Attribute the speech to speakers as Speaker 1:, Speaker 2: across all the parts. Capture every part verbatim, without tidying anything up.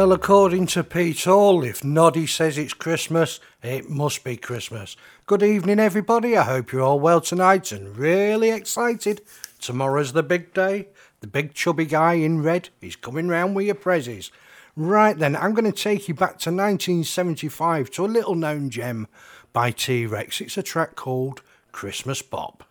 Speaker 1: Well, according to Pete Hall, if Noddy says it's Christmas, it must be Christmas. Good evening, everybody. I hope you're all well tonight and really excited. Tomorrow's the big day. The big chubby guy in red is coming round with your prezzies. Right then, I'm going to take you back to nineteen seventy-five to a little known gem by T-Rex. It's a track called Christmas Bop.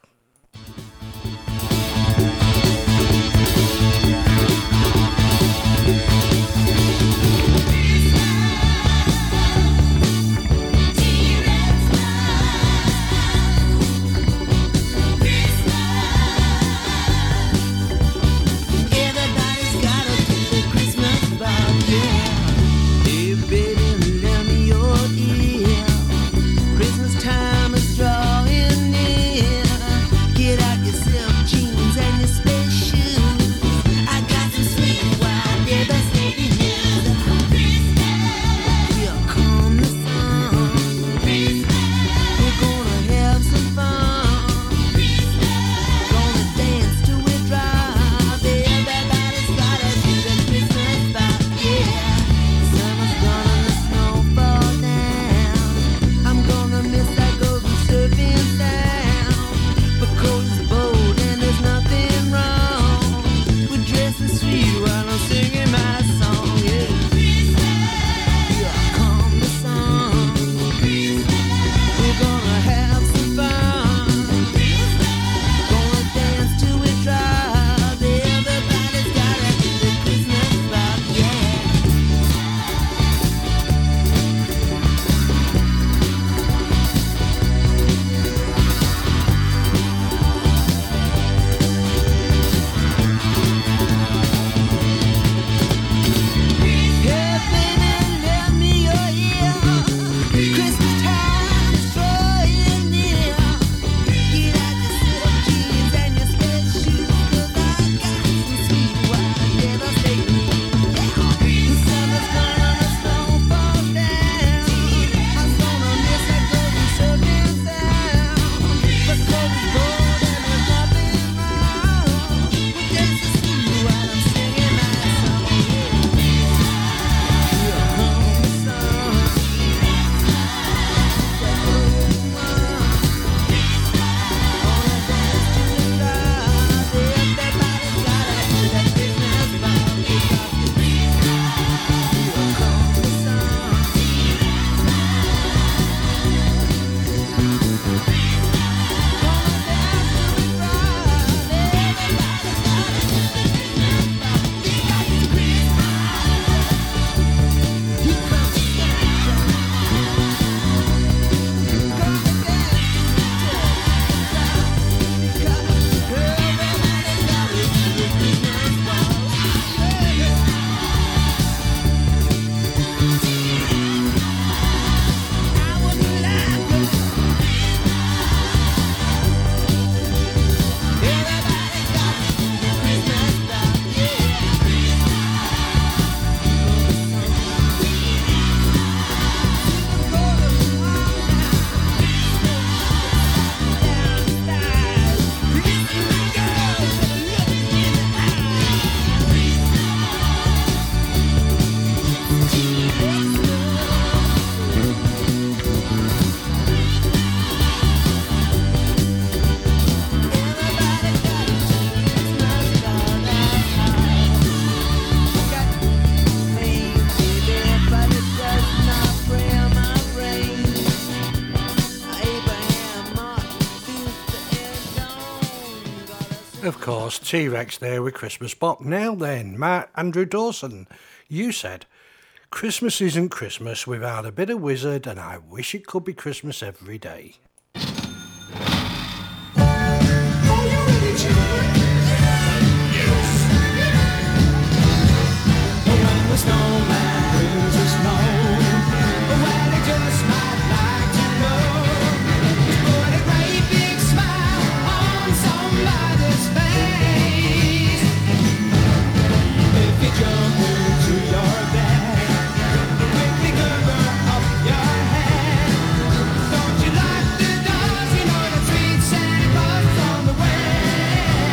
Speaker 1: Of course, T-Rex there with Christmas Bop. Now then, Matt Andrew Dawson, you said, Christmas isn't Christmas without a bit of Wizard, and I wish it could be Christmas every day.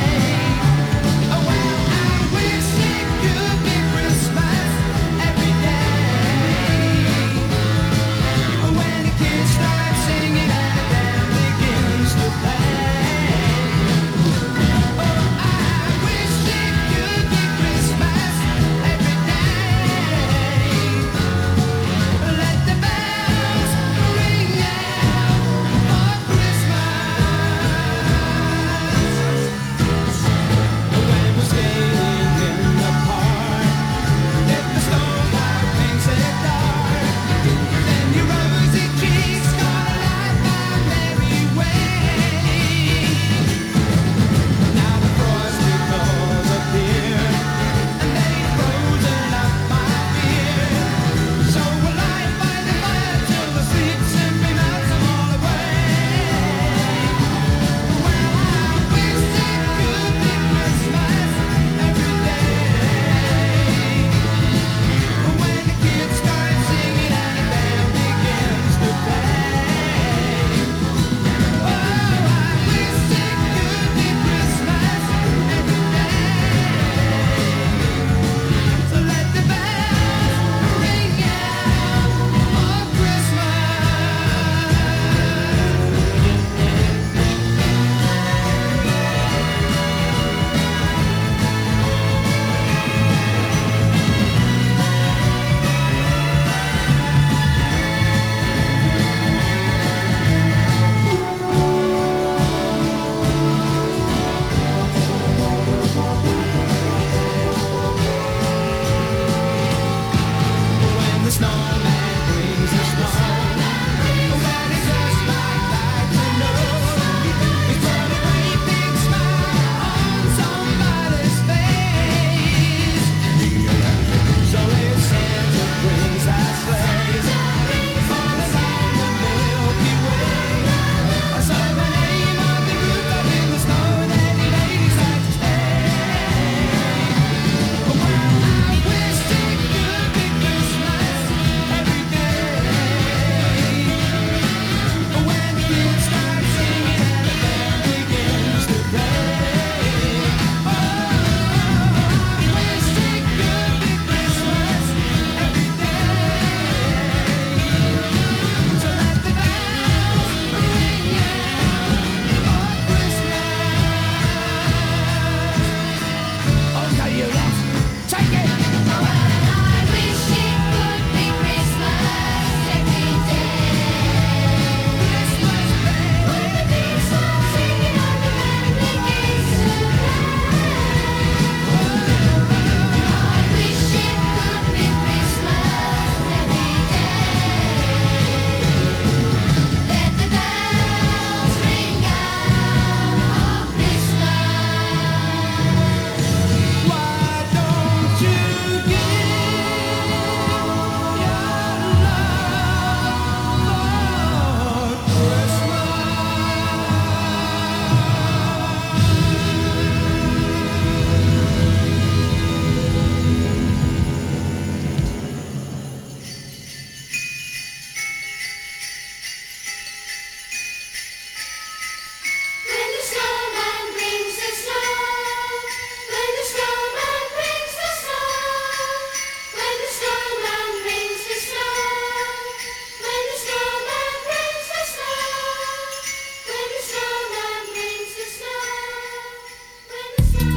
Speaker 2: Every day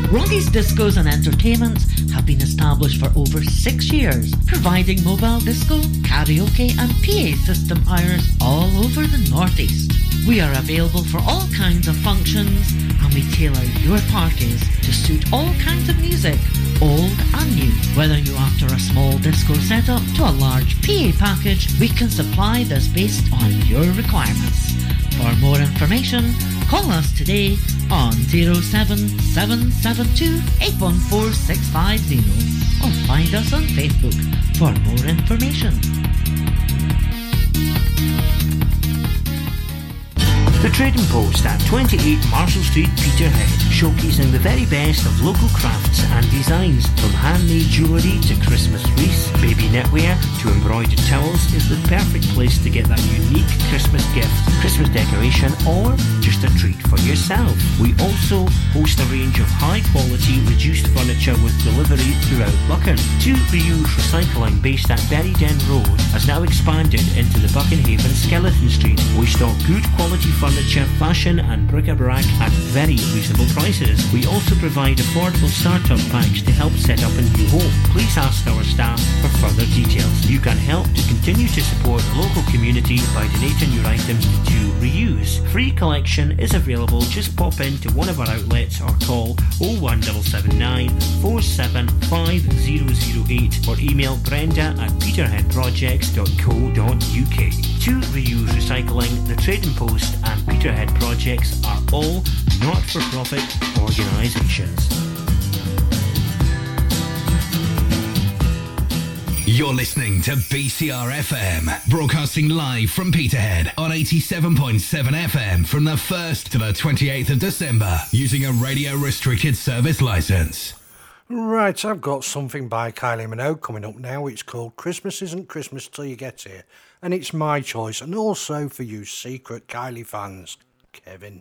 Speaker 2: Rocky's Discos and Entertainment have been established for over six years, providing mobile disco, karaoke and P A system hires all over the Northeast. We are available for all kinds of functions and we tailor your parties to suit all kinds of music, old and new. Whether you're after a small disco setup to a large P A package, we can supply this based on your requirements. For more information, call us today on zero seven seven seven two eight one four six five zero or find us on Facebook for more information.
Speaker 3: The Trading Post at twenty-eight Marshall Street, Peterhead, showcasing the very best of local crafts and designs, from handmade jewellery to Christmas wreaths, baby knitwear to embroidered towels, is the perfect place to get that unique Christmas gift, Christmas decoration, or just a treat for yourself. We also host a range of high quality reduced furniture with delivery throughout Buchan. Two Reuse Recycling, based at Berryden Road, has now expanded into the Buchanhaven Skeleton Street. We stock good quality furniture furniture, fashion and bric-a-brac at very reasonable prices. We also provide affordable startup packs to help set up a new home. Please ask our staff for further details. You can help to continue to support the local community by donating your items to Reuse. Free collection is available. Just pop into one of our outlets or call oh one seven seven nine four seven five zero zero eight or email Brenda at peterheadprojects dot co dot uk. To Reuse Recycling, the Trading Post and Peterhead Projects are all not-for-profit organisations.
Speaker 4: You're listening to B C R F M, broadcasting live from Peterhead on eighty-seven point seven F M from the first to the twenty-eighth of December, using a radio-restricted service licence.
Speaker 1: Right, I've got something by Kylie Minogue coming up now. It's called Christmas Isn't Christmas Till You Get Here, and it's my choice, and also for you secret Kylie fans. Kevin.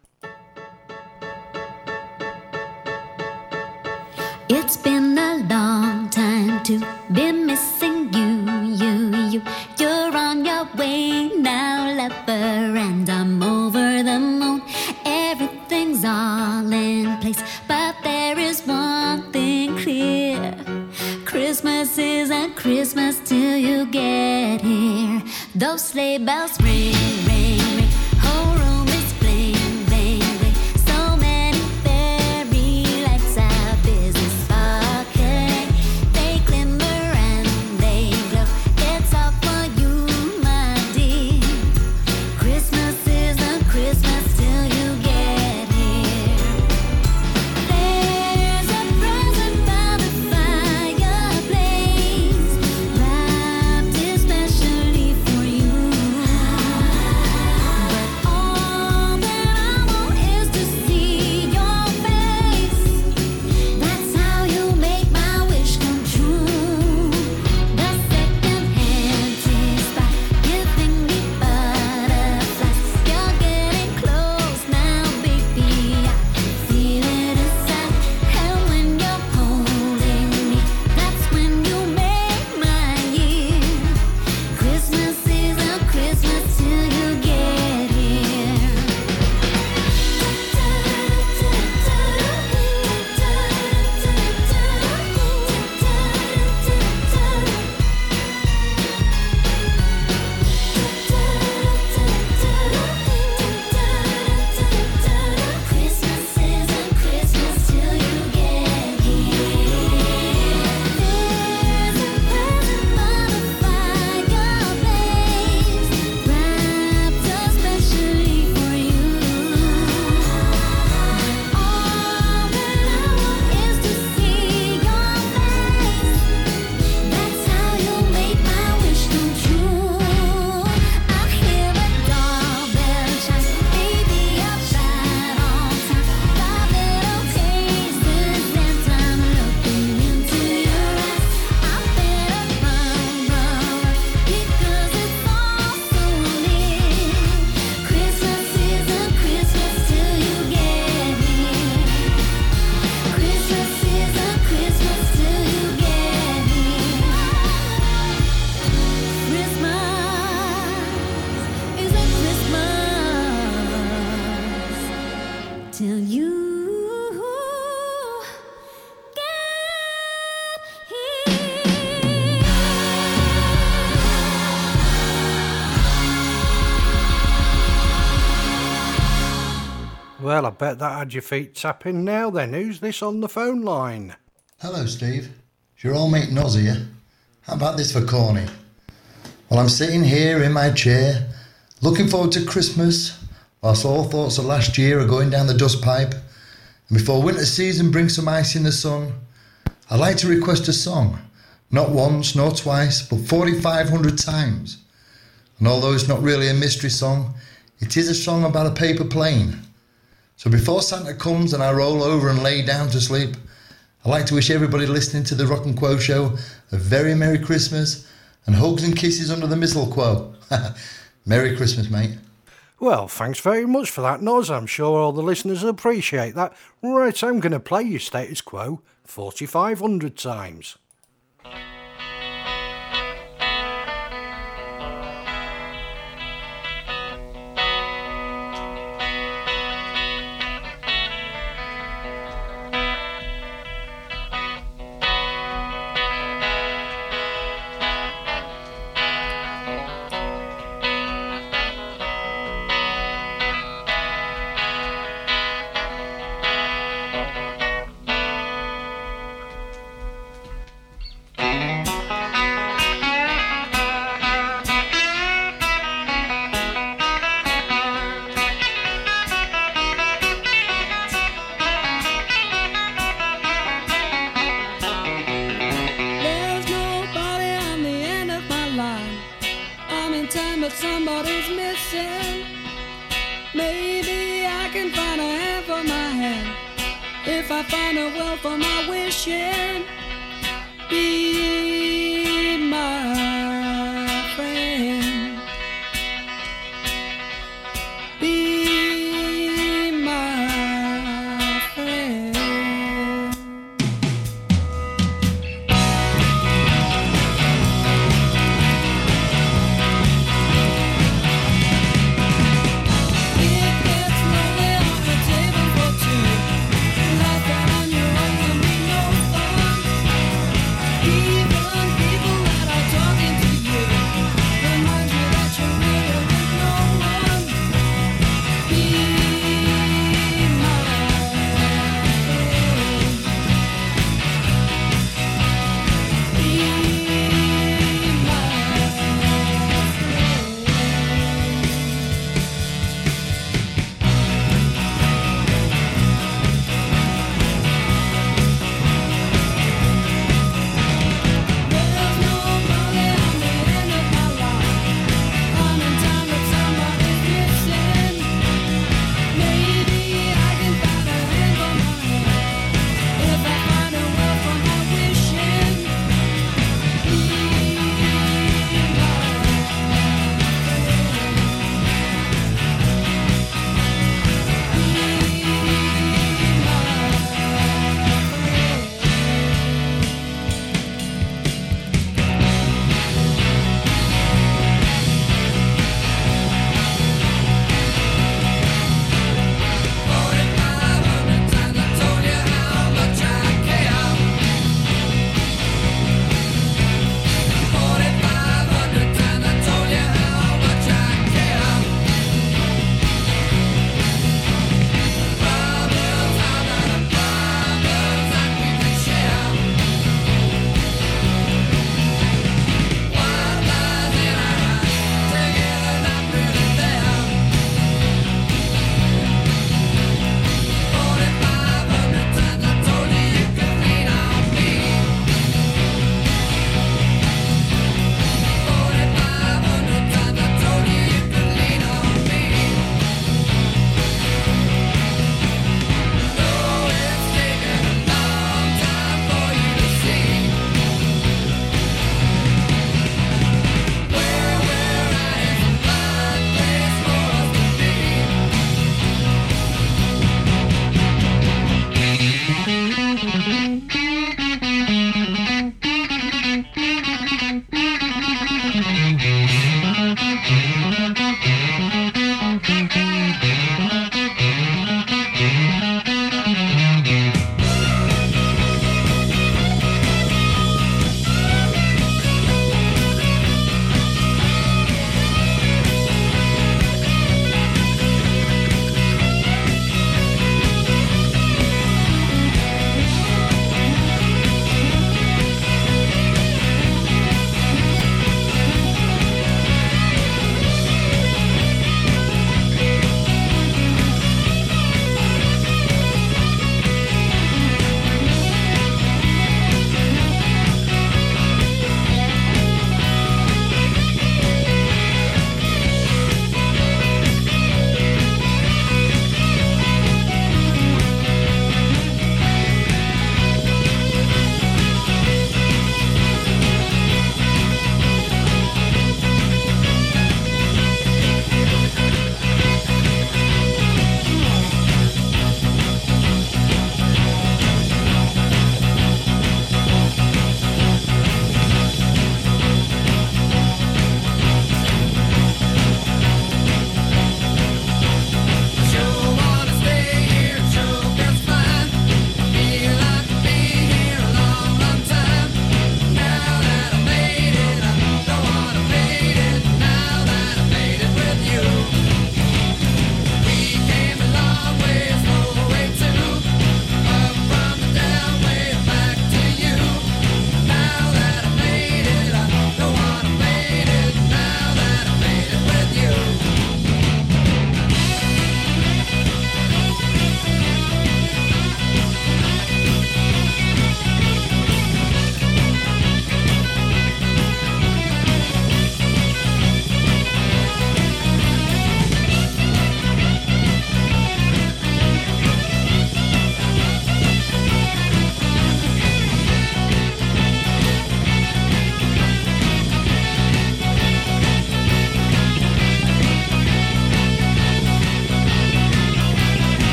Speaker 5: It's been a long time to be missing you, you, you. You're on your way now, lover, and I'm over the moon. Everything's all in place, but there is one thing clear. Christmas isn't Christmas till you get here. Those sleigh bells ring, ring, ring. Whole room is bling, bling, bling. So many fairy lights are busy sparkling. They glimmer and they glow. It's all for you, my dear. Christmas isn't Christmas till you get here. There's a present by the fireplace, wrapped especially for you. But all that I want is to see your face. That's how you make my wish come true. The second-hand taste by giving me butterflies. You're getting close now, baby. I feel it inside. And when you're holding me, that's when you make my year. Christmas isn't Christmas till you get here. Christmas isn't Christmas till you get here. There's a present by the fireplace, wrapped especially for you. All that I want is to see your face. That's how you make my wish come true. I hear a doorbell chime, baby, you're right on time. Five little tastes and I'm looking into your eyes. I better run, run, because it's all so near. Christmas isn't Christmas till you get here. Christmas isn't Christmas till you get here. Christmas isn't Christmas till you
Speaker 1: Well, I bet that had your feet tapping now then. Who's this on the phone line?
Speaker 6: Hello, Steve. It's your old mate Noz here. How about this for corny? Well, I'm sitting here in my chair, looking forward to Christmas, whilst all thoughts of last year are going down the dust pipe. And before winter season brings some ice in the sun, I'd like to request a song. Not once, nor twice, but forty-five hundred times. And although it's not really a mystery song, it is a song about a paper plane. So before Santa comes and I roll over and lay down to sleep, I'd like to wish everybody listening to the Rock and Quo show a very Merry Christmas and hugs and kisses under the mistletoe. Merry Christmas, mate.
Speaker 1: Well, thanks very much for that, Noz. I'm sure all the listeners appreciate that. Right, I'm going to play you Status Quo forty-five hundred times.
Speaker 7: Even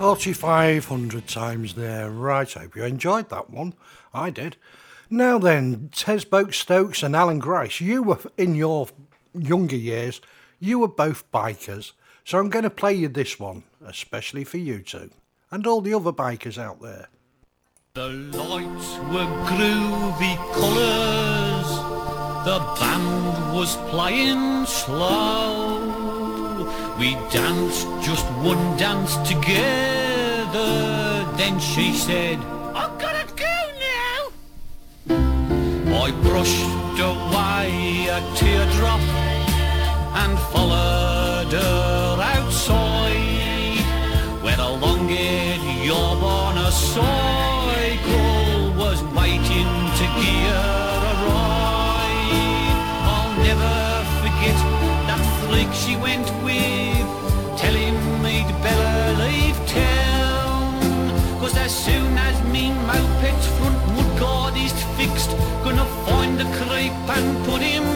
Speaker 1: forty-five hundred times there. Right, hope you enjoyed that one. I did. Now then, Tez Boak-Stokes and Alan Grice, you were, in your younger years, you were both bikers. So I'm going to play you this one, especially for you two, and all the other bikers out there.
Speaker 7: The lights were groovy colours, the band was playing slow. We danced just one dance together, then she said, I've gotta go now. I brushed away a teardrop and followed her outside, where a long-haired yawner cycle was waiting to gear a ride. I'll never forget that freak she went with, telling me to better leave town, 'cause as soon as me moped's front mudguard is fixed, gonna find the creep and put him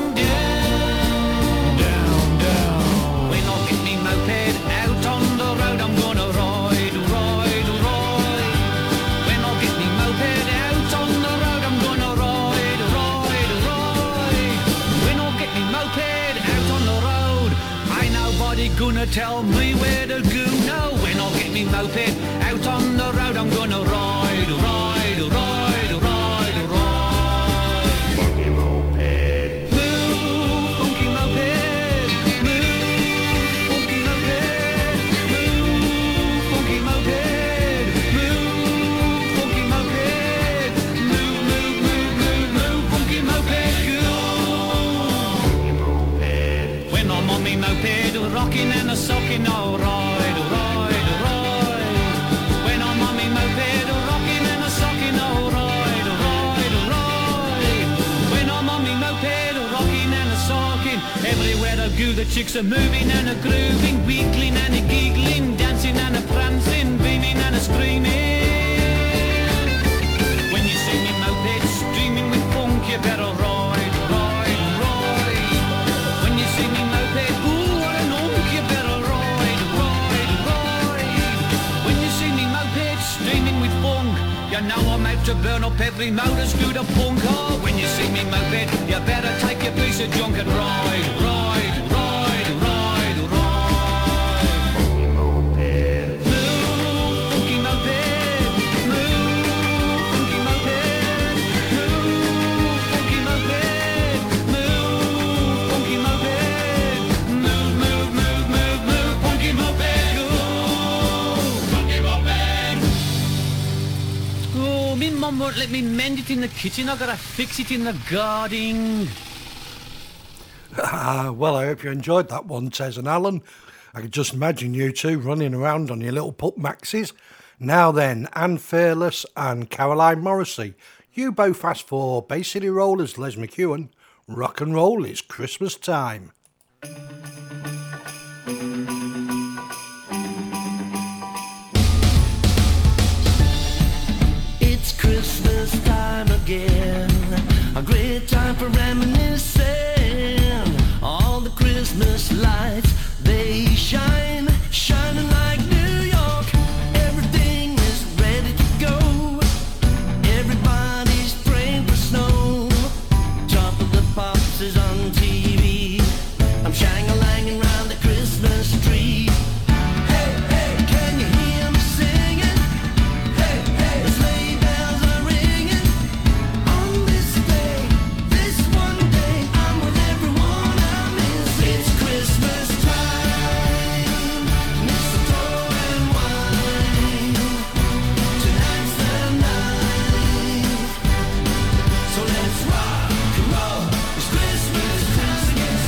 Speaker 7: down, down, down. When I get me moped out on the road, I'm gonna ride, ride, ride. When I get me moped out on the road, I'm gonna ride, ride, ride. When I get me moped out on the road, ain't nobody gonna tell me where to go. No, when I get me moped out on the road, I'm gonna ride, ride, ride, ride, ride. Funky moped, move, funky moped, move, funky moped, move, funky moped, move, funky moped, move, move, move, move, move, funky moped, go. Funky moped. When I'm on me moped, rocking and a socking, I'll ride, ride, ride. When I'm on me moped, rocking and a socking, I'll ride, ride, ride. When I'm on me moped, rocking and a socking, everywhere I go the chicks are moving and a grooving, wiggling and a giggling, dancing and a prancing, beaming and a screaming. When you see me moped streaming with funk, you better ride, ride, ride. When you see me moped, ooh, what an unk, you better ride, ride, ride. When you see me moped streaming with funk, you know I'm out to burn up every motor scooter punk. Oh, when you see me moped, you better take your piece of junk and ride, ride, ride, ride, ride. Funky moped, move, funky moped, move, funky moped, move, funky moped, move, funky moped, move, move, move, move, move, funky moped, go, funky moped. Oh, me mum won't let me mend it in the kitchen, I gotta fix it in the garden.
Speaker 1: Ah, well, I hope you enjoyed that one, Tez and Alan. I could just imagine you two running around on your little pup maxis. Now then, Anne Fearless and Caroline Morrissey, you both asked for Bay City Rollers, Les McEwen. Rock and roll is Christmas time.
Speaker 8: It's Christmas time again, a great time for reminiscing. All the Christmas lights, they shine, shining like New York. Everything is ready to go. Everybody's praying for snow. Top of the Pops is on T V. I'm shang-a-langing round the Christmas tree. Hey, hey, can you hear me singing? Hey, hey, the sleigh bells are ringing. On this day, this one day, I'm with everyone I miss. It's Christmas time, mistletoe and wine. Tonight's the night, so let's rock and roll. It's Christmas time,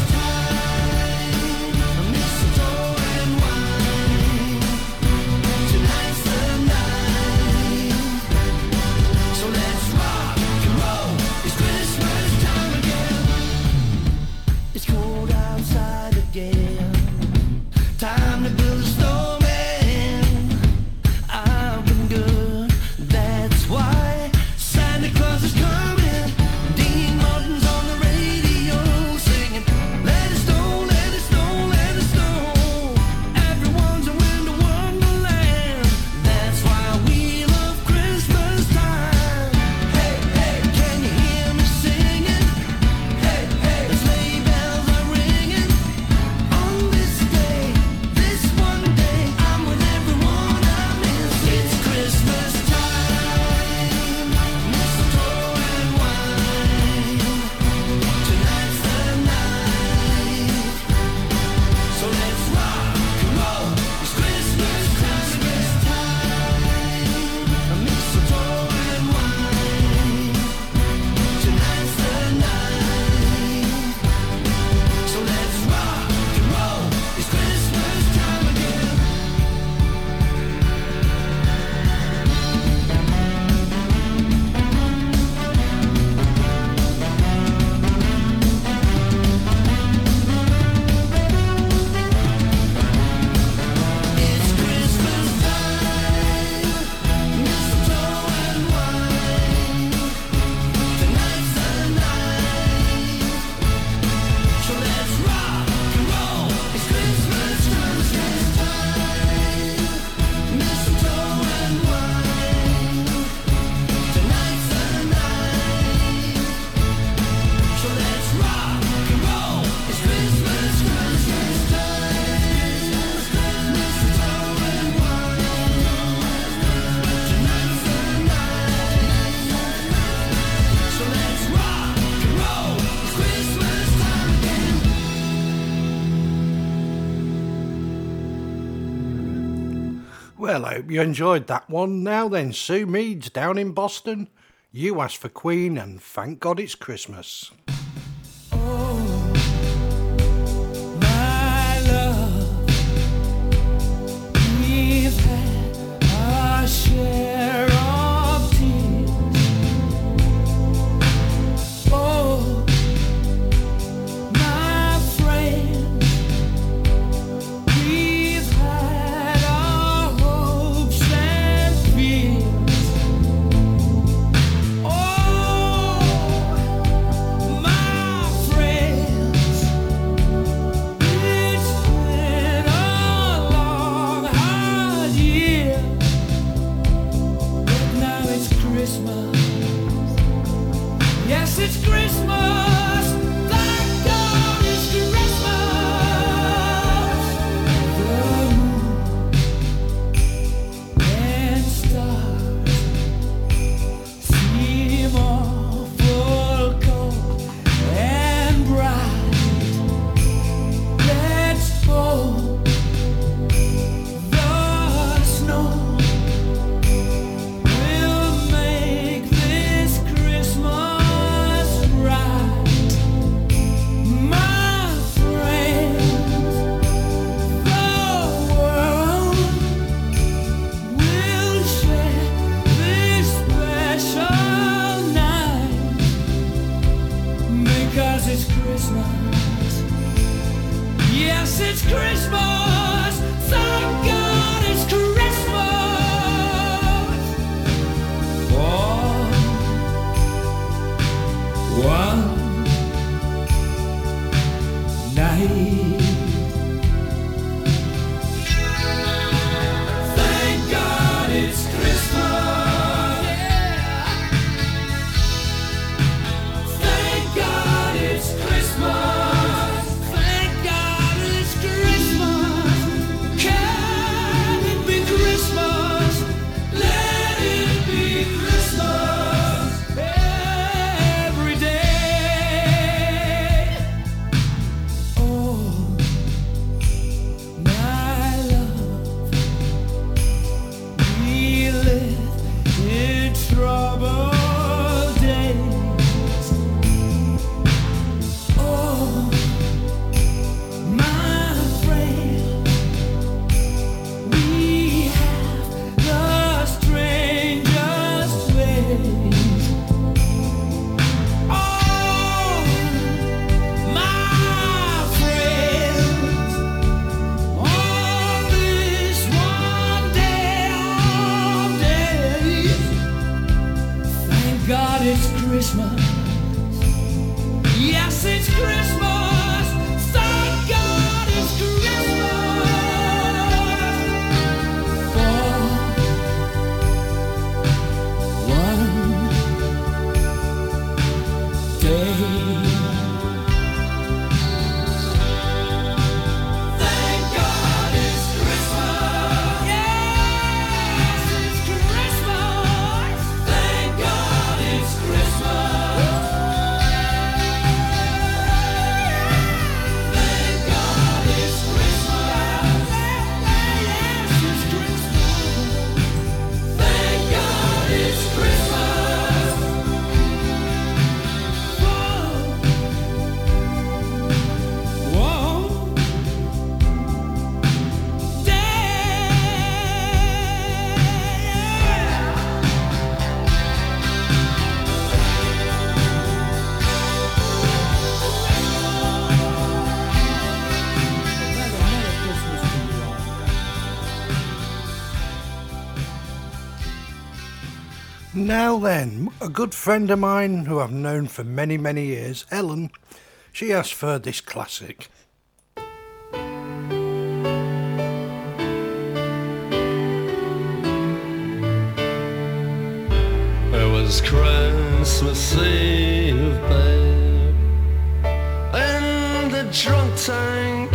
Speaker 8: mistletoe and wine. Tonight's the night, so let's rock and roll. It's Christmas time again. It's cold outside again. Time to build a snowman. I've been good, that's why Santa Claus is coming. Dean Martin's on the radio singing, let it snow, let it snow, let it snow. Everyone's a winter wonderland.
Speaker 1: Well, I hope you enjoyed that one. Now then, Sue Meads down in Boston. You asked for Queen and thank God it's Christmas.
Speaker 9: Share of tears. Oh, my friend, we've had our hopes and fears. Oh, my friends, it's been a long, hard year. Christmas. Yes, it's Christmas. Thank God it's Christmas. The moon and stars seem awful cold and bright. Let's hope the snow Yes, it's Christmas. Thank God it's Christmas. For one night. Thank God it's Christmas. Yeah. Thank God it's Christmas. Christmas. Yes, it's Christmas. Thank God it's Christmas. For one day. Thank God it's Christmas. Yes, it's Christmas. Thank God it's Christmas. Thank God it's Christmas. Yes, it's Christmas. Thank God it's Christmas. Whoa, whoa,
Speaker 1: Now then, a good friend of mine who I've known for many, many years, Ellen, she asked for this classic.
Speaker 10: It was Christmas Eve, babe, in the drunk tank.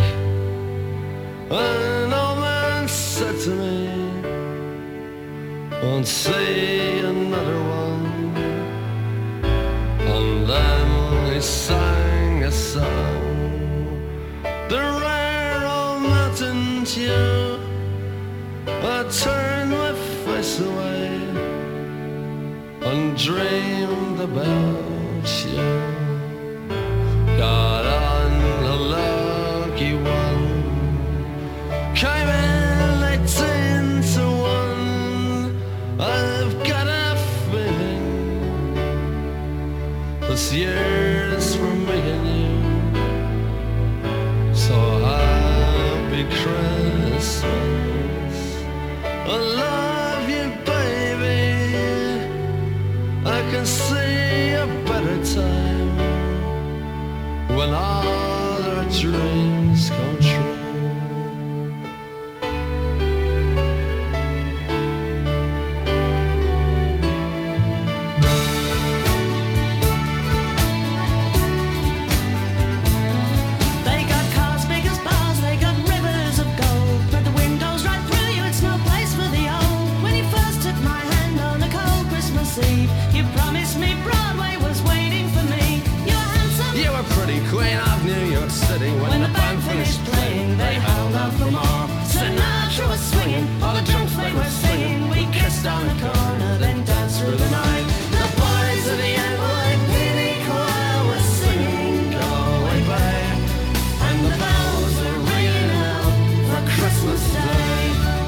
Speaker 10: An old man said to me, won't see another one. And then he sang a song, the rare old mountain tune. I turned dreamed about you. Got on a lucky one, came in eighteen to one. I've got a feeling this year's for me and you. So happy Christmas, I love you, baby. I can see a better time when all our dreams come true.
Speaker 8: They got cars big as bars, they got rivers of gold. Put the windows right through you, it's no place for the old. When you first took my hand on a cold Christmas Eve, you promised me Broadway was waiting for me. You're handsome.
Speaker 10: You were pretty queen of New York City. When,
Speaker 8: When
Speaker 10: the
Speaker 8: the
Speaker 10: band
Speaker 8: band
Speaker 10: finished
Speaker 8: finished
Speaker 10: playing,
Speaker 8: playing,
Speaker 10: they
Speaker 8: they
Speaker 10: held out for more.
Speaker 8: Sinatra was swinging, all the drunks they were singing. We kissed on the corner, then danced through the night. The boys of the N Y P D choir were singing "Go Away, Babe," and the bells are ringing out for Christmas Day.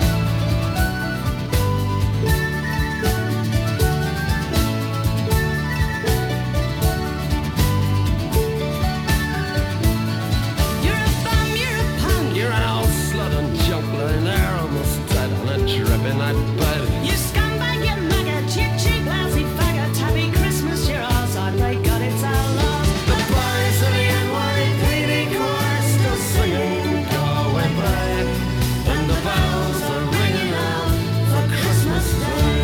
Speaker 8: You're a bum, you're a punk.
Speaker 10: You're an old slut and junk lying there almost dead on a dripping night bed.
Speaker 8: You scumbag, you maggot, you cheap, lousy faggot. Happy Christmas, you're ours. I pray God it's our love.
Speaker 10: The boys of the N Y P D choir still singing "Go Away, Babe," and the bells are ringing out for Christmas Day.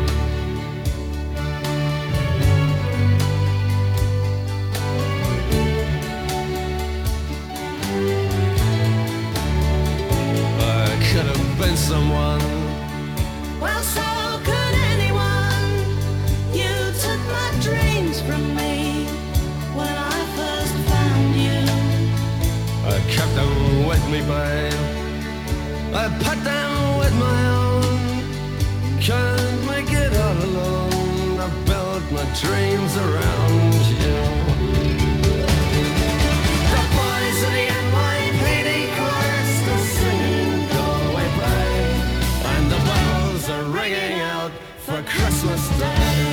Speaker 10: I could have been someone.
Speaker 8: Well, so could anyone. You took my dreams from me when I first found you.
Speaker 10: I kept them with me, babe. I put them with my own. Can't make it all alone. I built my dreams around you. The boys of the N Y P D choir still singing "Go Away, Babe," and the bells are ringing out for Christmas Day.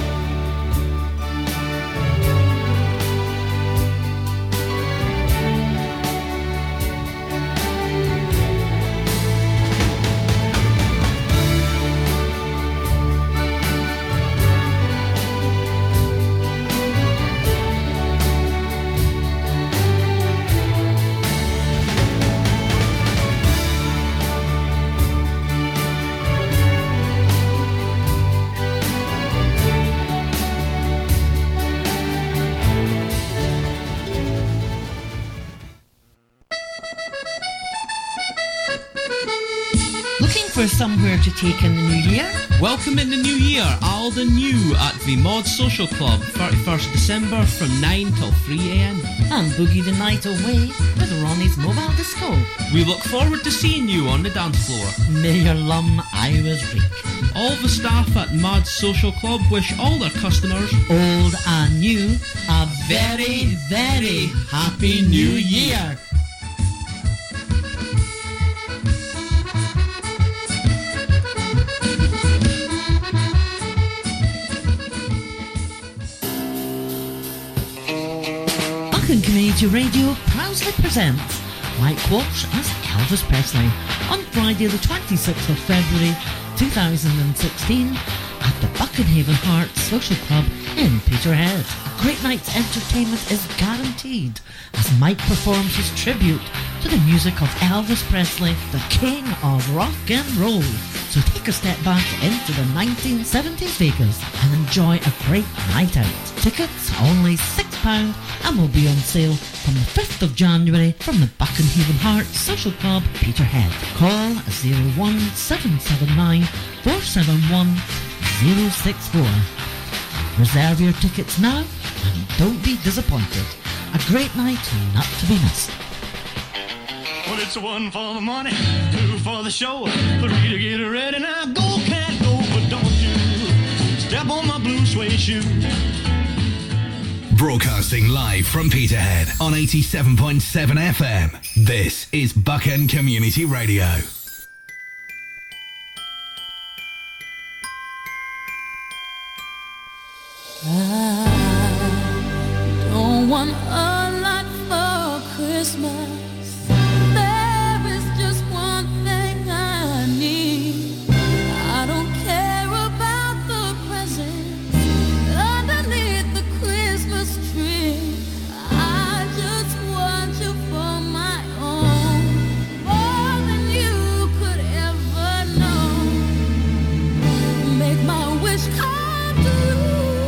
Speaker 2: Looking for somewhere to take in the new year?
Speaker 11: Welcome in the new year, Alden New at the Mod Social Club, thirty-first December from nine till three a m.
Speaker 2: And boogie the night away with Ronnie's Mobile Disco.
Speaker 11: We look forward to seeing you on the dance floor.
Speaker 2: May your lum Irish reek.
Speaker 11: All the staff at Mod Social Club wish all their customers,
Speaker 2: Old and new, a very, very happy new year. Buchan Community Radio proudly presents Mike Walsh as Elvis Presley on Friday the twenty-sixth of February two thousand sixteen at the Buckenhaven Hearts Social Club in Peterhead. A great night's entertainment is guaranteed as Mike performs his tribute to the music of Elvis Presley, the king of rock and roll. So take a step back into the nineteen seventies Vegas and enjoy a great night out. Tickets only six pounds and will be on sale from the fifth of January from the Buckenhaven Hearts Social Club, Peterhead. Call zero one seven seven nine four seven one zero six four. Reserve your tickets now and don't be disappointed. A great night not to be missed.
Speaker 12: Well, it's one for the money, two for the show, three to get ready. Now go, cat, go, but don't you step strap on my blue suede shoe.
Speaker 4: Broadcasting live from Peterhead on eighty-seven point seven F M. This is Buchan Community Radio.
Speaker 13: I don't want a lot for Christmas. There is just one thing I need. I don't care about the presents underneath the Christmas tree. I just want you for my own, more than you could ever know. Make my wish come true.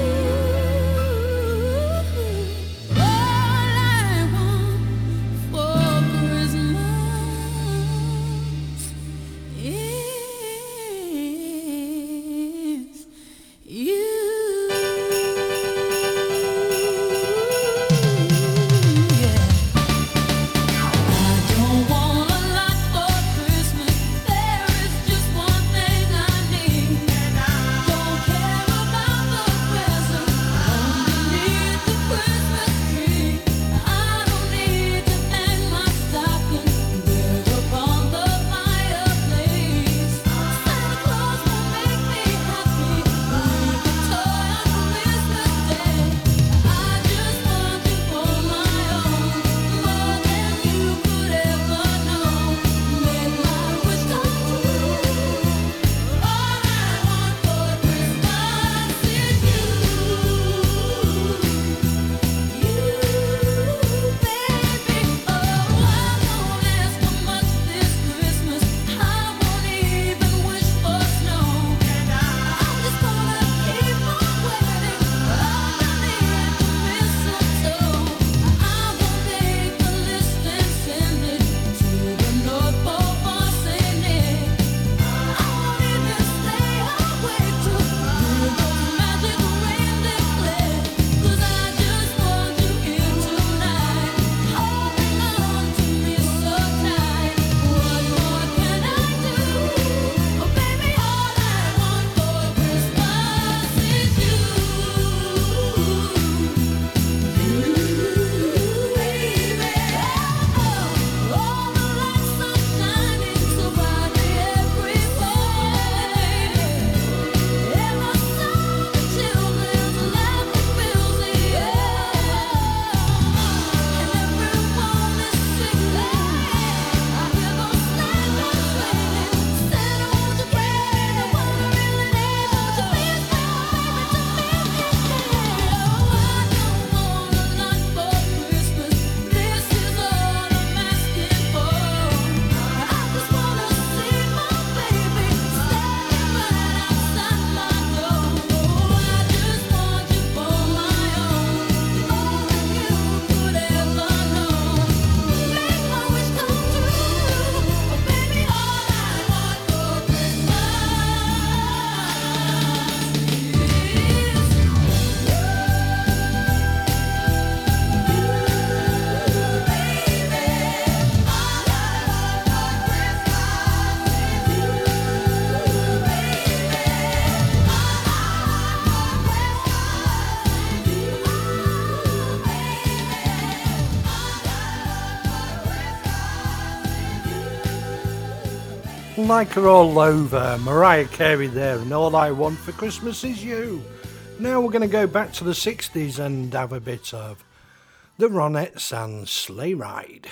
Speaker 1: Like her all over, Mariah Carey there, and All I Want for Christmas Is You. Now we're going to go back to the sixties and have a bit of the Ronettes and Sleigh Ride.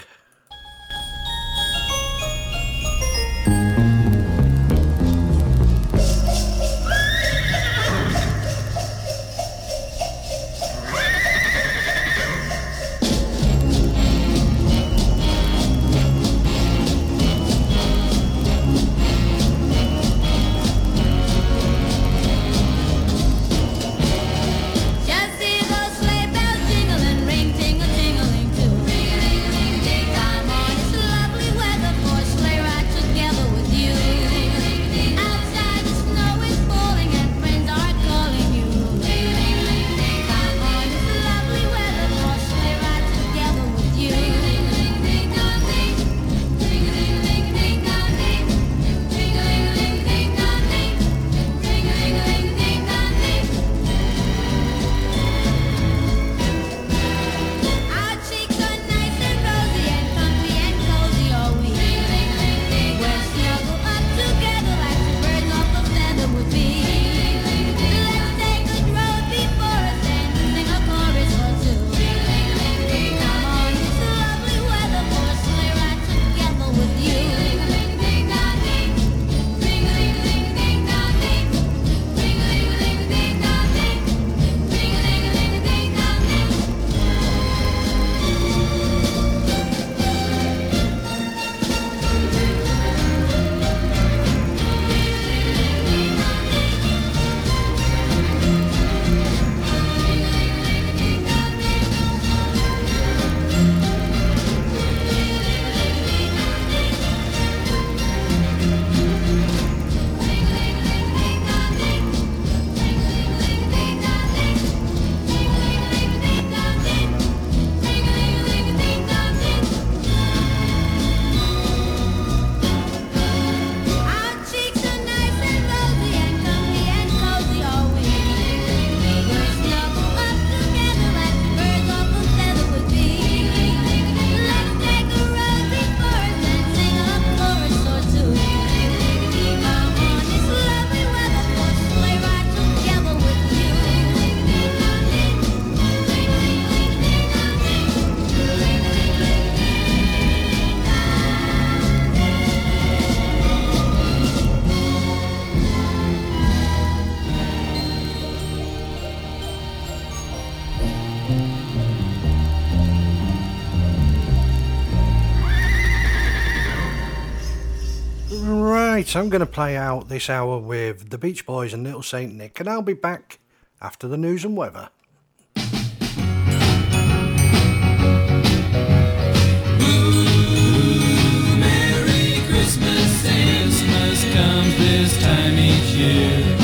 Speaker 13: Just see those sleigh bells jingling, ring, tingle, tingling too. Ring, ring, ring, ding,
Speaker 1: Right, I'm going to play out this hour with the Beach Boys and Little Saint Nick, and I'll be back after the news and weather.
Speaker 9: Merry Christmas, Christmas comes this time each year.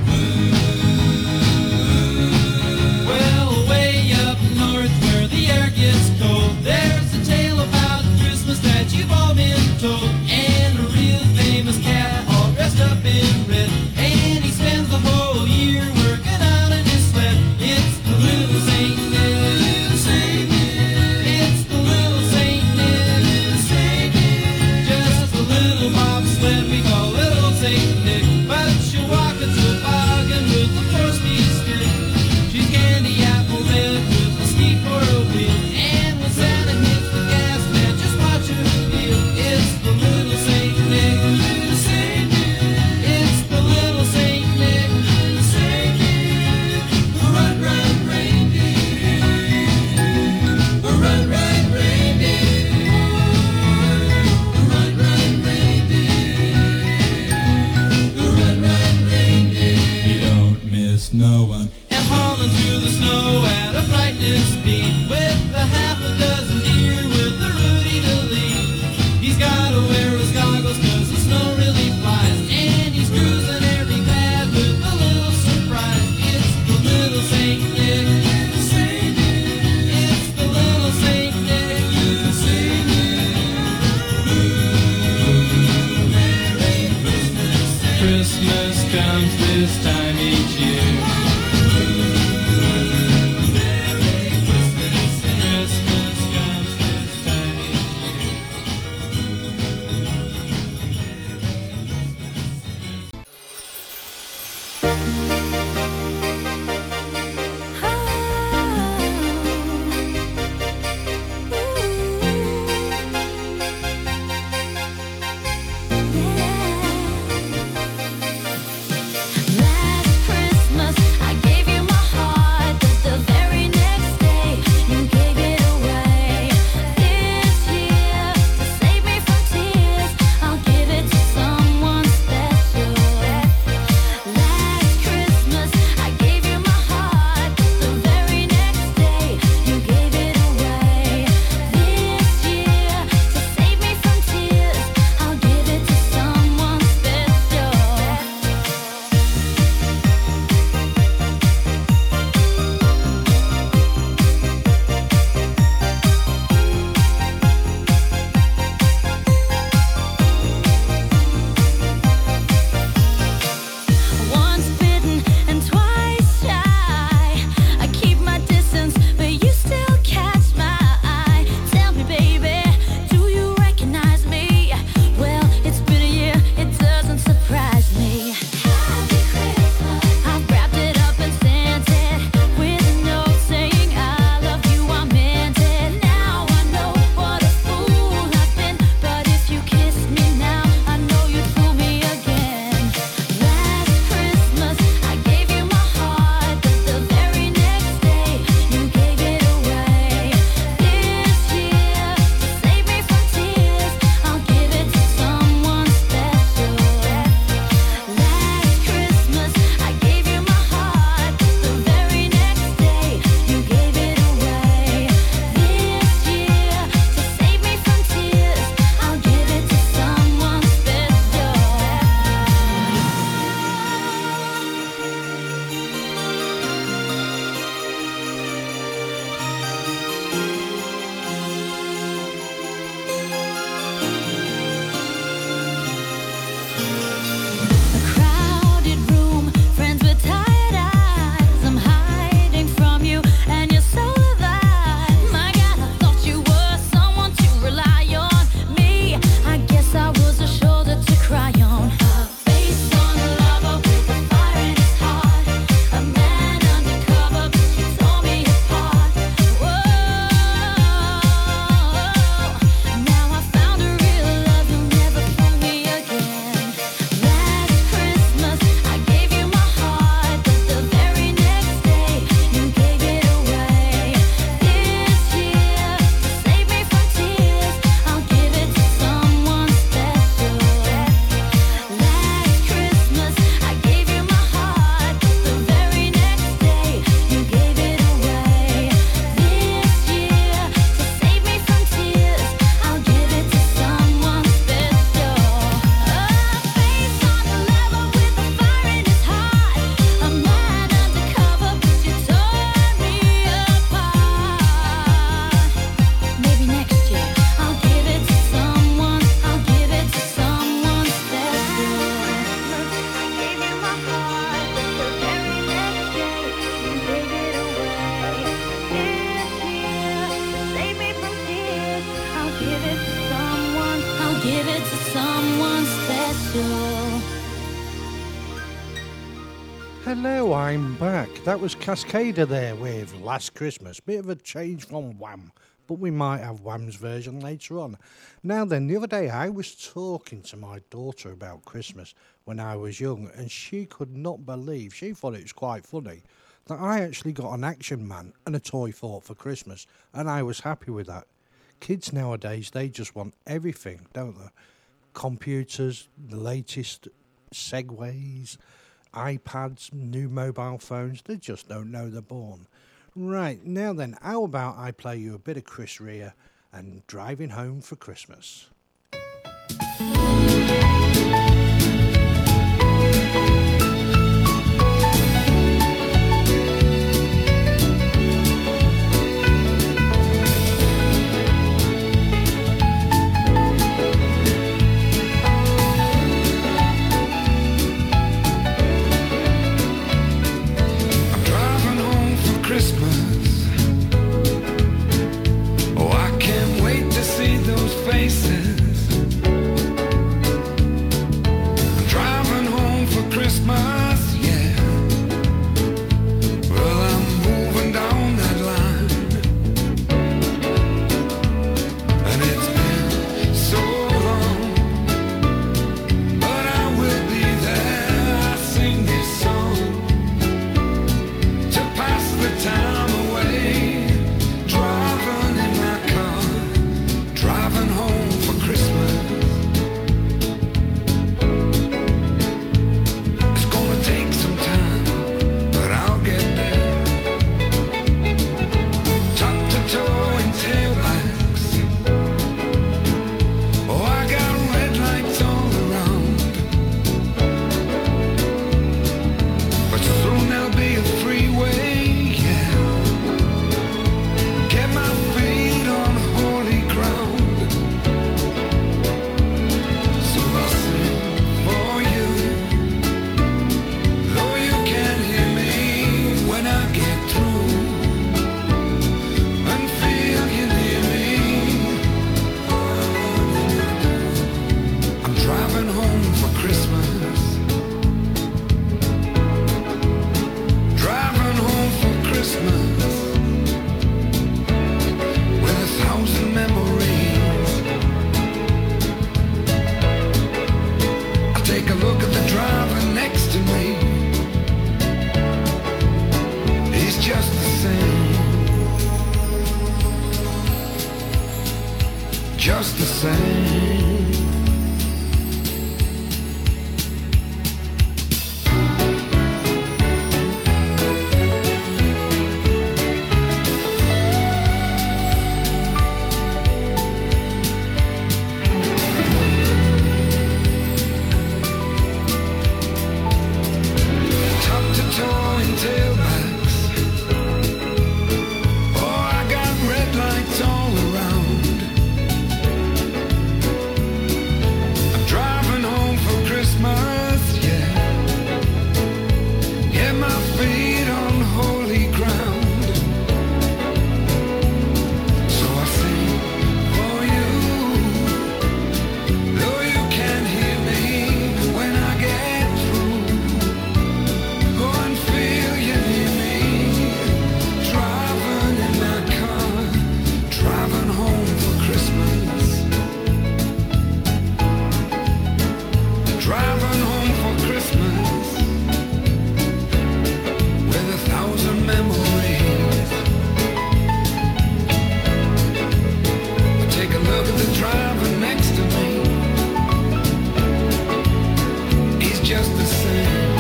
Speaker 9: Well, way up north where the air gets cold, there's a tale about Christmas that you've all been told. And a real famous cat all dressed up in red, and he spends the whole year working out in his sled. It's the little Saint Nick, little Saint Nick. It's the little Saint Nick, little Saint Nick. Just a little bobsled we call little Saint Nick, but she'll walk a toboggan with a four-speed stick. She's candy apple red with a ski for a wheel, and when Santa hits the gas, man, just watch her feel. It's the little Saint Nick, little Saint Nick. It's the little Saint Nick, little Saint Nick. Run, run, reindeer. Run, run, reindeer. Run, run, reindeer. Run, run, reindeer. You don't miss no one. And hauling through the snow at a frightening speed, with a half a dozen deer with a Rudy to lead. He's gotta wear his goggles cause the snow really flies, and he's cruising every pad with a little surprise. It's the little Saint Nick, little Saint Nick. It's the little Saint Nick, little Saint Nick. Ooh, Merry Christmas. Christmas comes this time each year. Merry Christmas.
Speaker 1: hello, I'm back. That was Cascada there with Last Christmas. Bit of a change from Wham, but we might have Wham's version later on. Now then, the other day I was talking to my daughter about Christmas when I was young, and she could not believe, she thought it was quite funny, that I actually got an Action Man and a toy fort for Christmas, and I was happy with that. Kids nowadays, they just want everything, don't they? Computers, the latest Segways, iPads, new mobile phones, they just don't know they're born. Right, now then, how about I play you a bit of Chris Rea and Driving Home for Christmas?
Speaker 14: Christmas. Oh, I can't wait to see those faces. I'm driving home for Christmas, yeah. Well, I'm moving down that line, and it's been so long, but I will be there. I sing this song to pass the time away, driving in my car, driving home for Christmas. It's gonna take some time, but I'll get there. Top to toe in tailbacks. Oh, I got red lights all around, but soon there'll be a freeway. Just the same. Top to toe in tailbacks. Oh, I got red lights all around. Christmas, yeah. Get my feet on holy ground. So I sing for you, though you can't hear me when I get through. Go and feel you near me, driving in my car, driving home for Christmas. Driving home for Christmas with a thousand memories. I take a look at the driver next to me. He's just the same.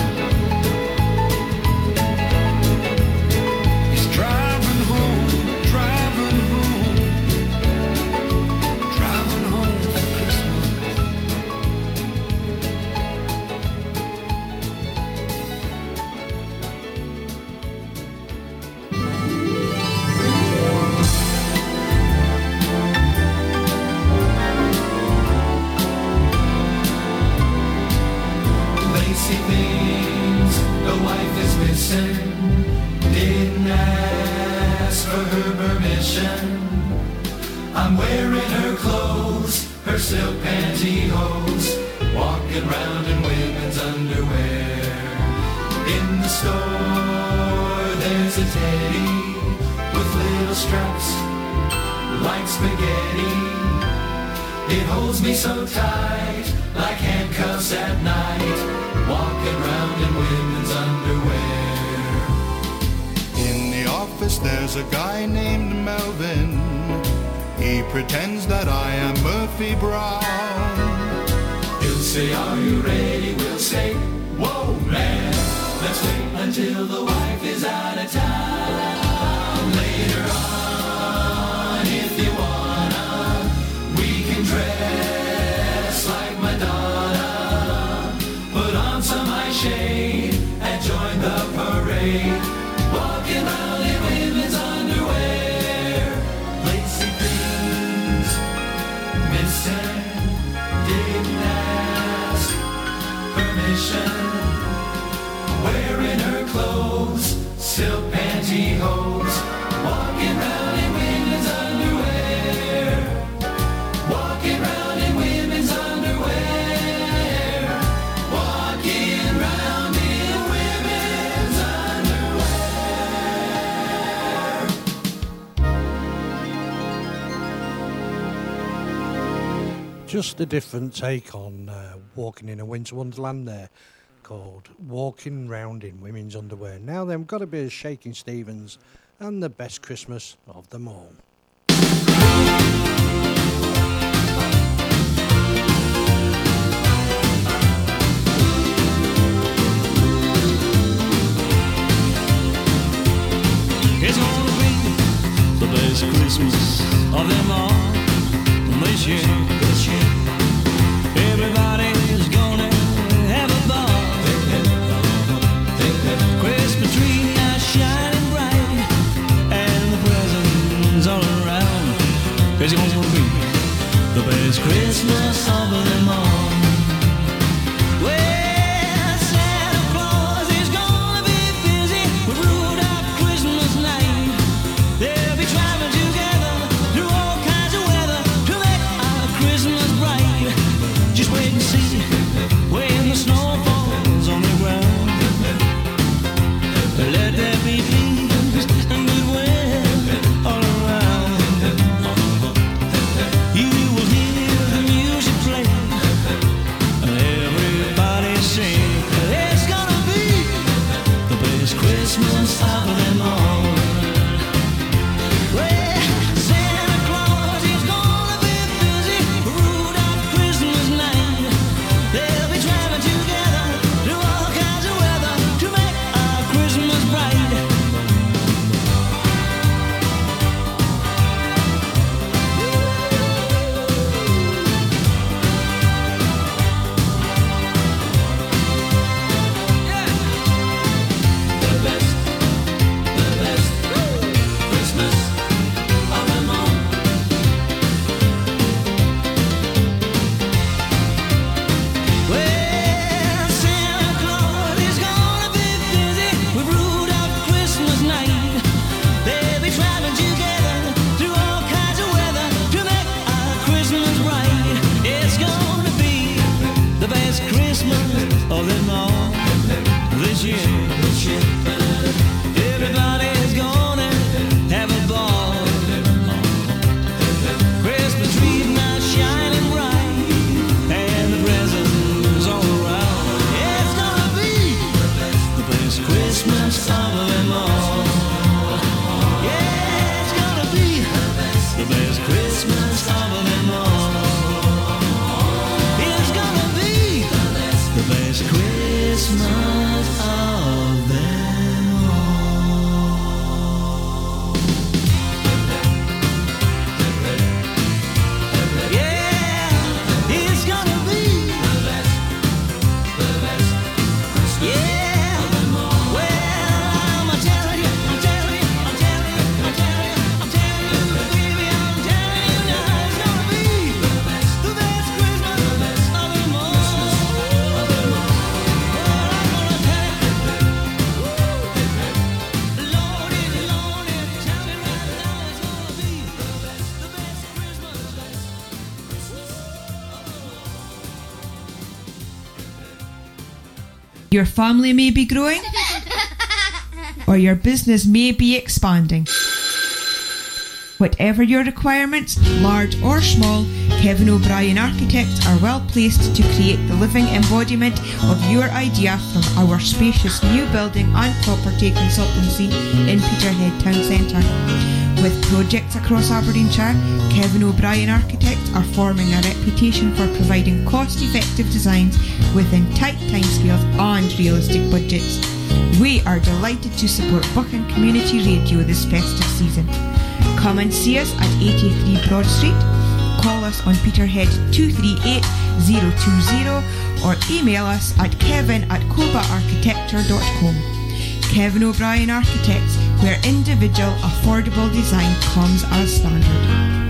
Speaker 14: He's driving home, driving home, driving home for Christmas.
Speaker 9: Lacy means the wife is missing. Didn't ask for her permission. I'm wearing her clothes, her silk pantyhose, walking round in women's underwear.
Speaker 15: In the store there's a teddy with little straps like spaghetti. It holds me so tight like handcuffs at night, walking around in women's underwear.
Speaker 16: In the office there's a guy named Melvin. He pretends that I am Murphy Brown.
Speaker 15: He'll say, are you ready? We'll say, whoa man, let's wait until the wife is out of town. Later on, if you wanna, we can dress like Madonna, put on some eye shade and join the parade, walking around in women's underwear. Lacy things, missing, didn't ask permission, wearing her clothes, silk pantyhose, walking round in women's underwear, walking round in women's underwear, walking round in women's underwear.
Speaker 1: Just a different take on uh, Walking in a Winter Wonderland there, called Walking Round in Women's Underwear. Now then, we've got a bit of Shaking Stevens and the best Christmas of them all.
Speaker 9: It's gonna be the best Christmas of them all this year. This year. Everybody's gonna have a ball. Christmas tree are shining bright, and the presents all around. It's gonna be the best Christmas of them all. Well, Santa Claus is gonna be busy with Rudolph Christmas night. They'll be traveling together through all kinds of weather to make our Christmas bright. Just wait and see when the snow falls on the ground. Let there be peace and goodwill all around. You will hear the music play
Speaker 17: Your family may be growing, or your business may be expanding. Whatever your requirements, large or small, Kevin O'Brien Architects are well placed to create the living embodiment of your idea from our spacious new building and property consultancy in Peterhead Town Centre. With projects across Aberdeenshire, Kevin O'Brien Architects are forming a reputation for providing cost-effective designs within tight timescales and realistic budgets. We are delighted to support Buchan Community Radio this festive season. Come and see us at eighty-three Broad Street, call us on Peterhead two three eight zero two zero or email us at kevin at coba architecture dot com. Kevin O'Brien Architects, where individual affordable design comes as standard.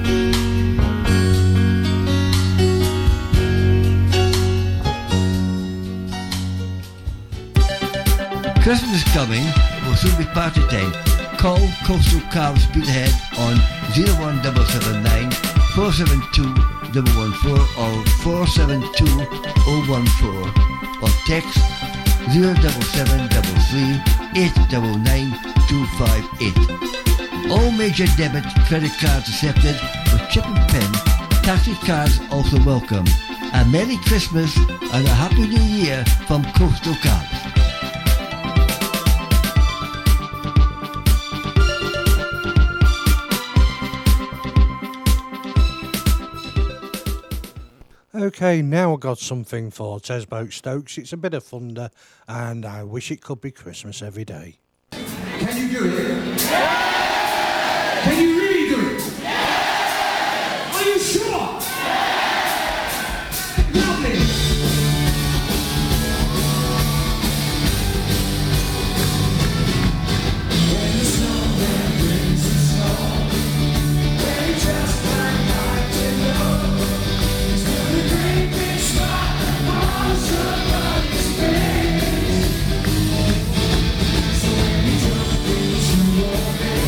Speaker 18: Christmas is coming, will soon be party time. Call Coastal Cabs Peterhead on zero one seven seven nine four seven two one one four or four seven two zero one four or text zero seven seven three three eight nine nine two five eight. All major debit credit cards accepted with chip and pin. Taxi cards also welcome. A Merry Christmas and a Happy New Year from Coastal Cabs.
Speaker 1: Okay, now I've got something for Tesboat Stokes. It's a bit of thunder, and I wish it could be Christmas every day.
Speaker 19: Can you do it? Yeah! Can you really do it? Yeah! Are you sure? Yeah! Lovely! When the snowman brings the snow, they just like night to know. Somebody's face. So when you jump into your face,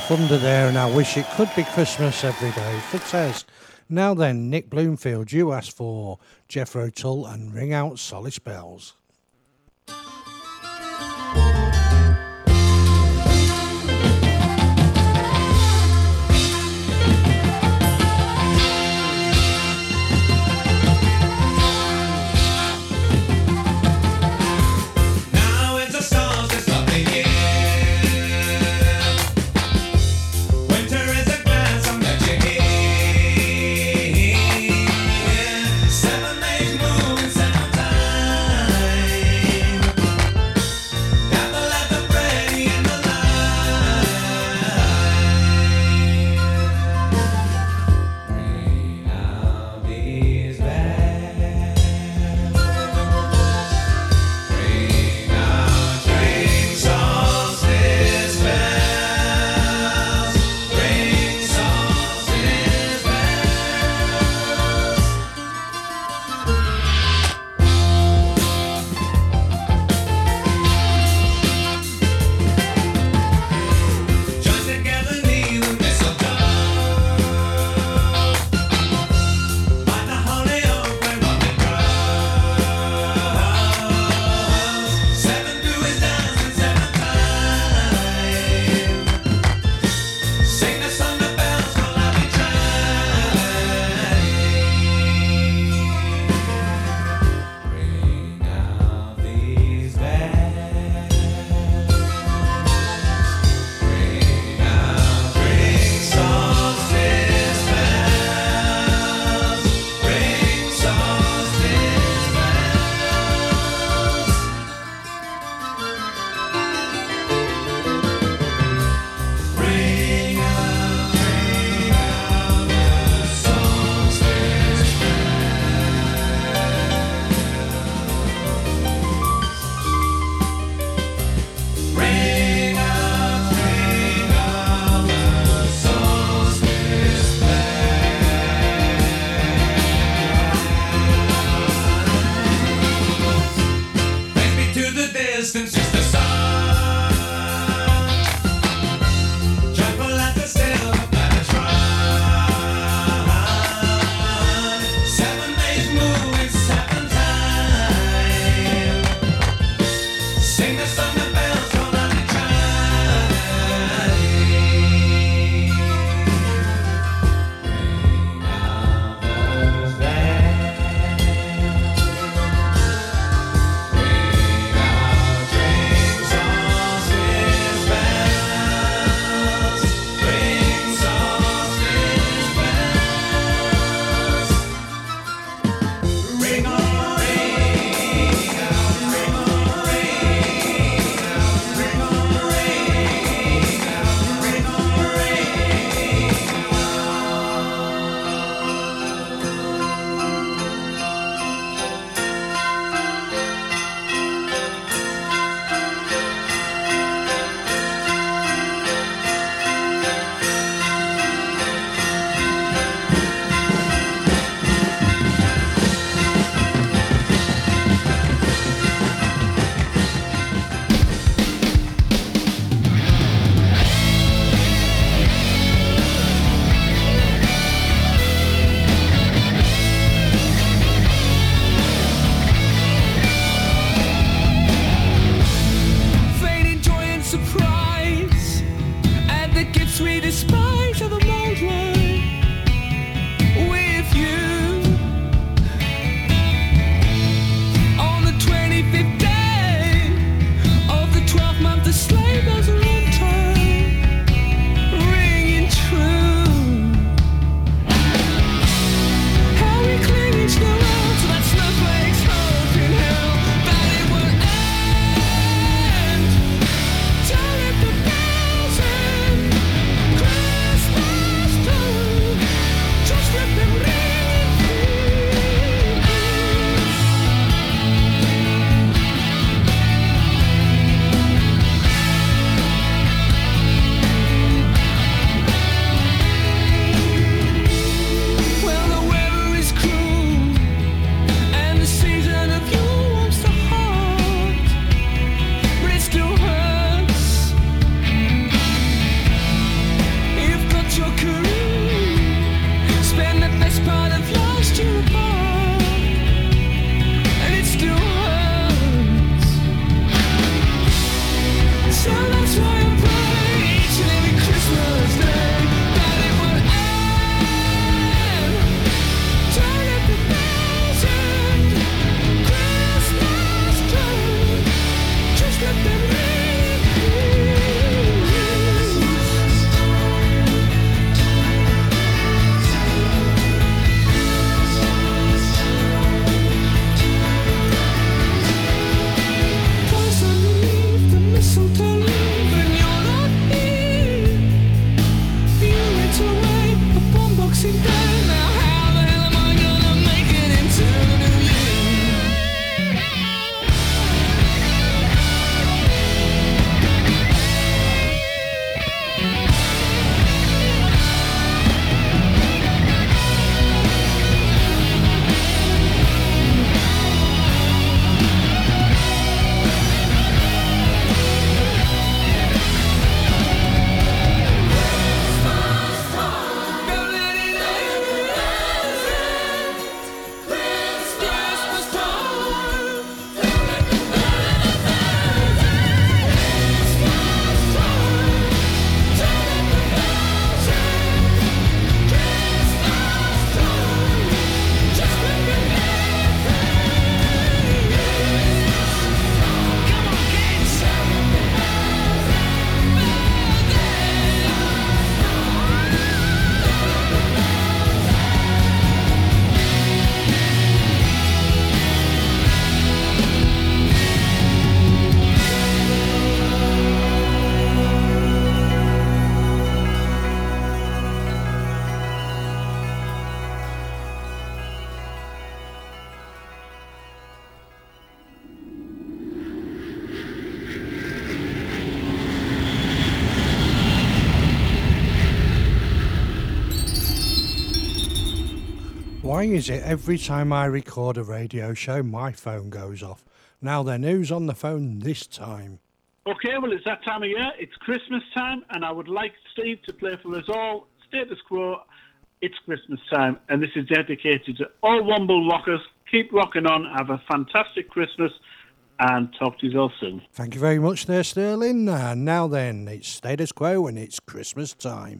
Speaker 1: thunder there, and I wish it could be Christmas every day. For Tez. Now then, Nick Bloomfield, you asked for Jethro Tull and Ring Out Solace Bells.
Speaker 9: Now it's a solstice of the year. Winter is a grandson that you hear. Seven days moving, seven time. Gather like the ready in the line. Ring out these bells. Ring out, ring solstice bells. Ring solstice bells. Join together, kneel and mistletoe. By the holy oak where robin grows. Seven through his dance and seven time. Sing the song the bells will not be tried. Ring out these bells. Ring out, ring solstice bells. Ring solstice bells. Ring out, ring out the solstice bells. Ring out, ring out the solstice bells. Brings me to the distance, just the sun. Joyful as the still the planets run. Seven days moving, seven time. Sing the song the bells will not be tried. Ring out those bells. Ring out, ring solstice bells. Ring solstice bells.
Speaker 1: Why is it every time I record a radio show, my phone goes off? Now then, who's on the phone this time?
Speaker 20: Okay, well, it's that time of year. It's Christmas time, and I would like Steve to play for us all. Status quo, it's Christmas time, and this is dedicated to all Womble rockers. Keep rocking on, have a fantastic Christmas, and talk to you all soon.
Speaker 1: Thank you very much there, Sterling. And now then, it's Status Quo, and it's Christmas time.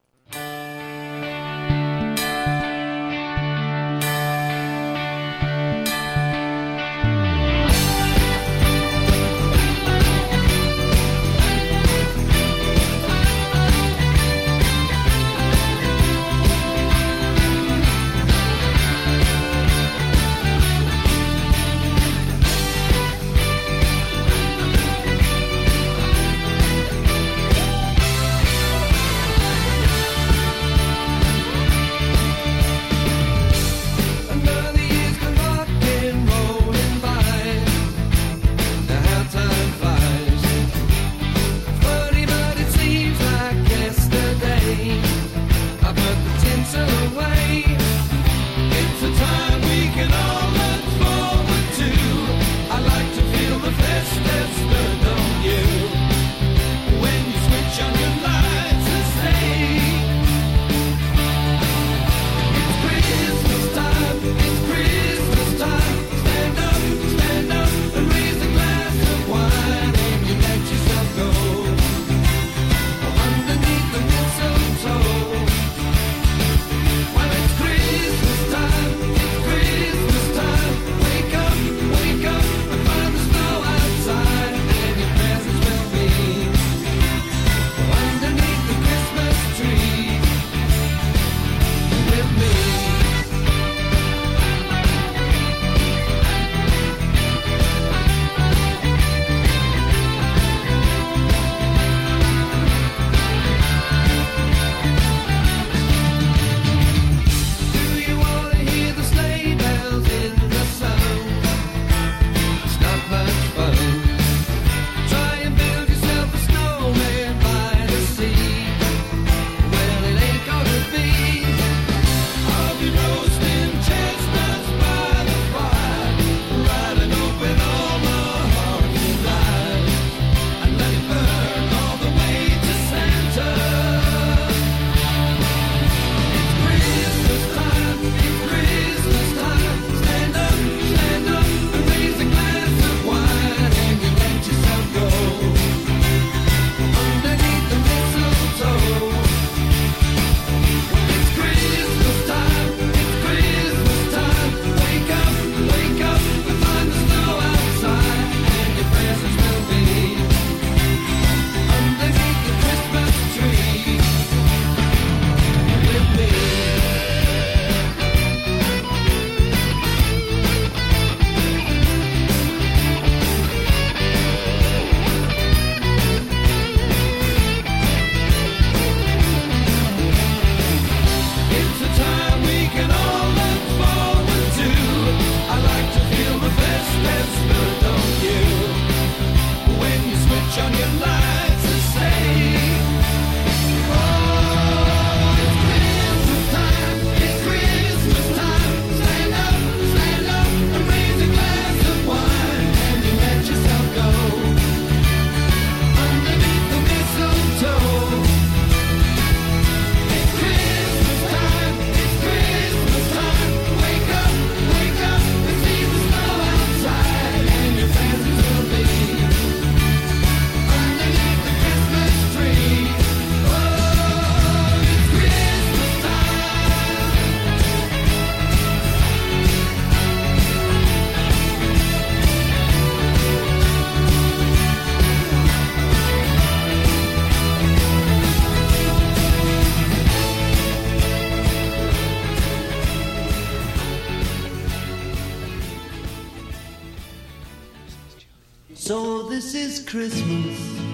Speaker 15: So this is Christmas,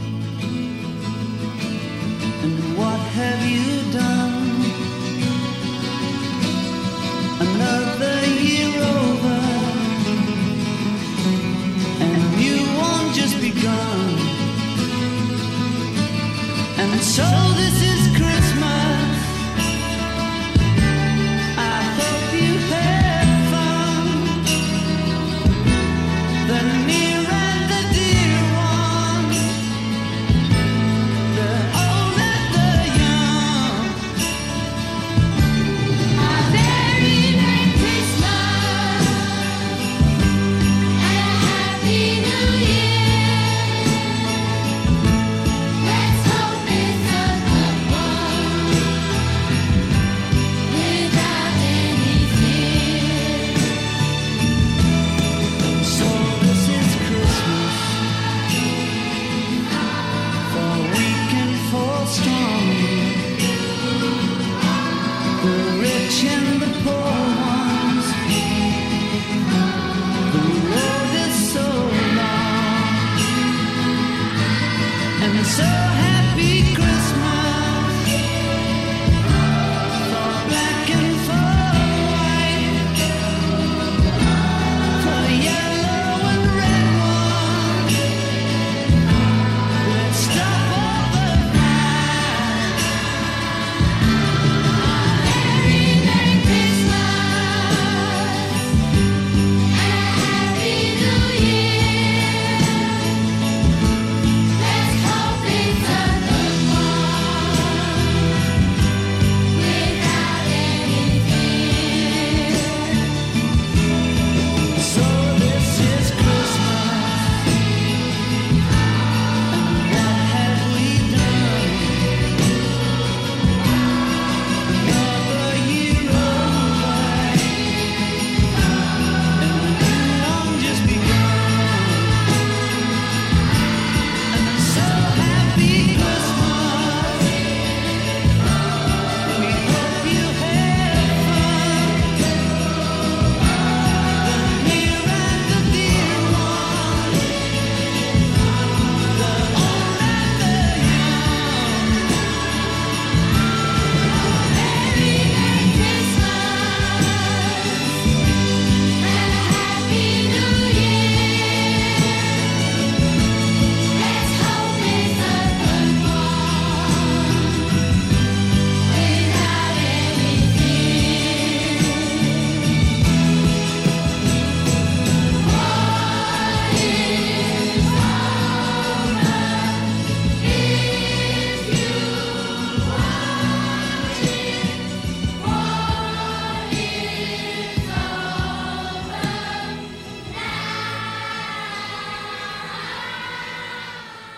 Speaker 15: and what have you done? Another year over, and you won't just begun. And so this is Christmas. I hope you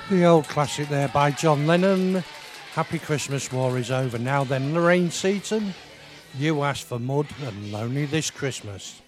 Speaker 1: The old classic there by John Lennon. Happy Christmas, war is over. Now then, Lorraine Seaton, You Asked for Mud and Lonely This Christmas.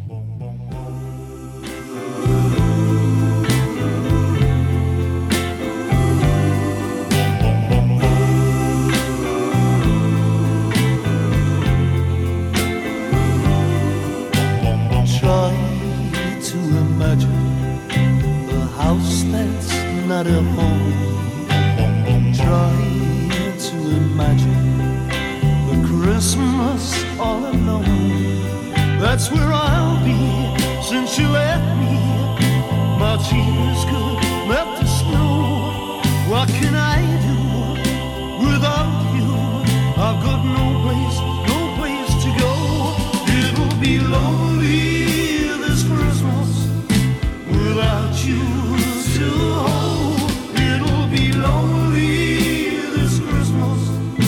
Speaker 15: Try to imagine a house that's not a home. Try to imagine a Christmas all alone. That's where I'll be since you left me. My tears could melt the snow. What can I do without you? I've got no place, no place to go. It'll be lonely this Christmas without you to hold. It'll be lonely this Christmas,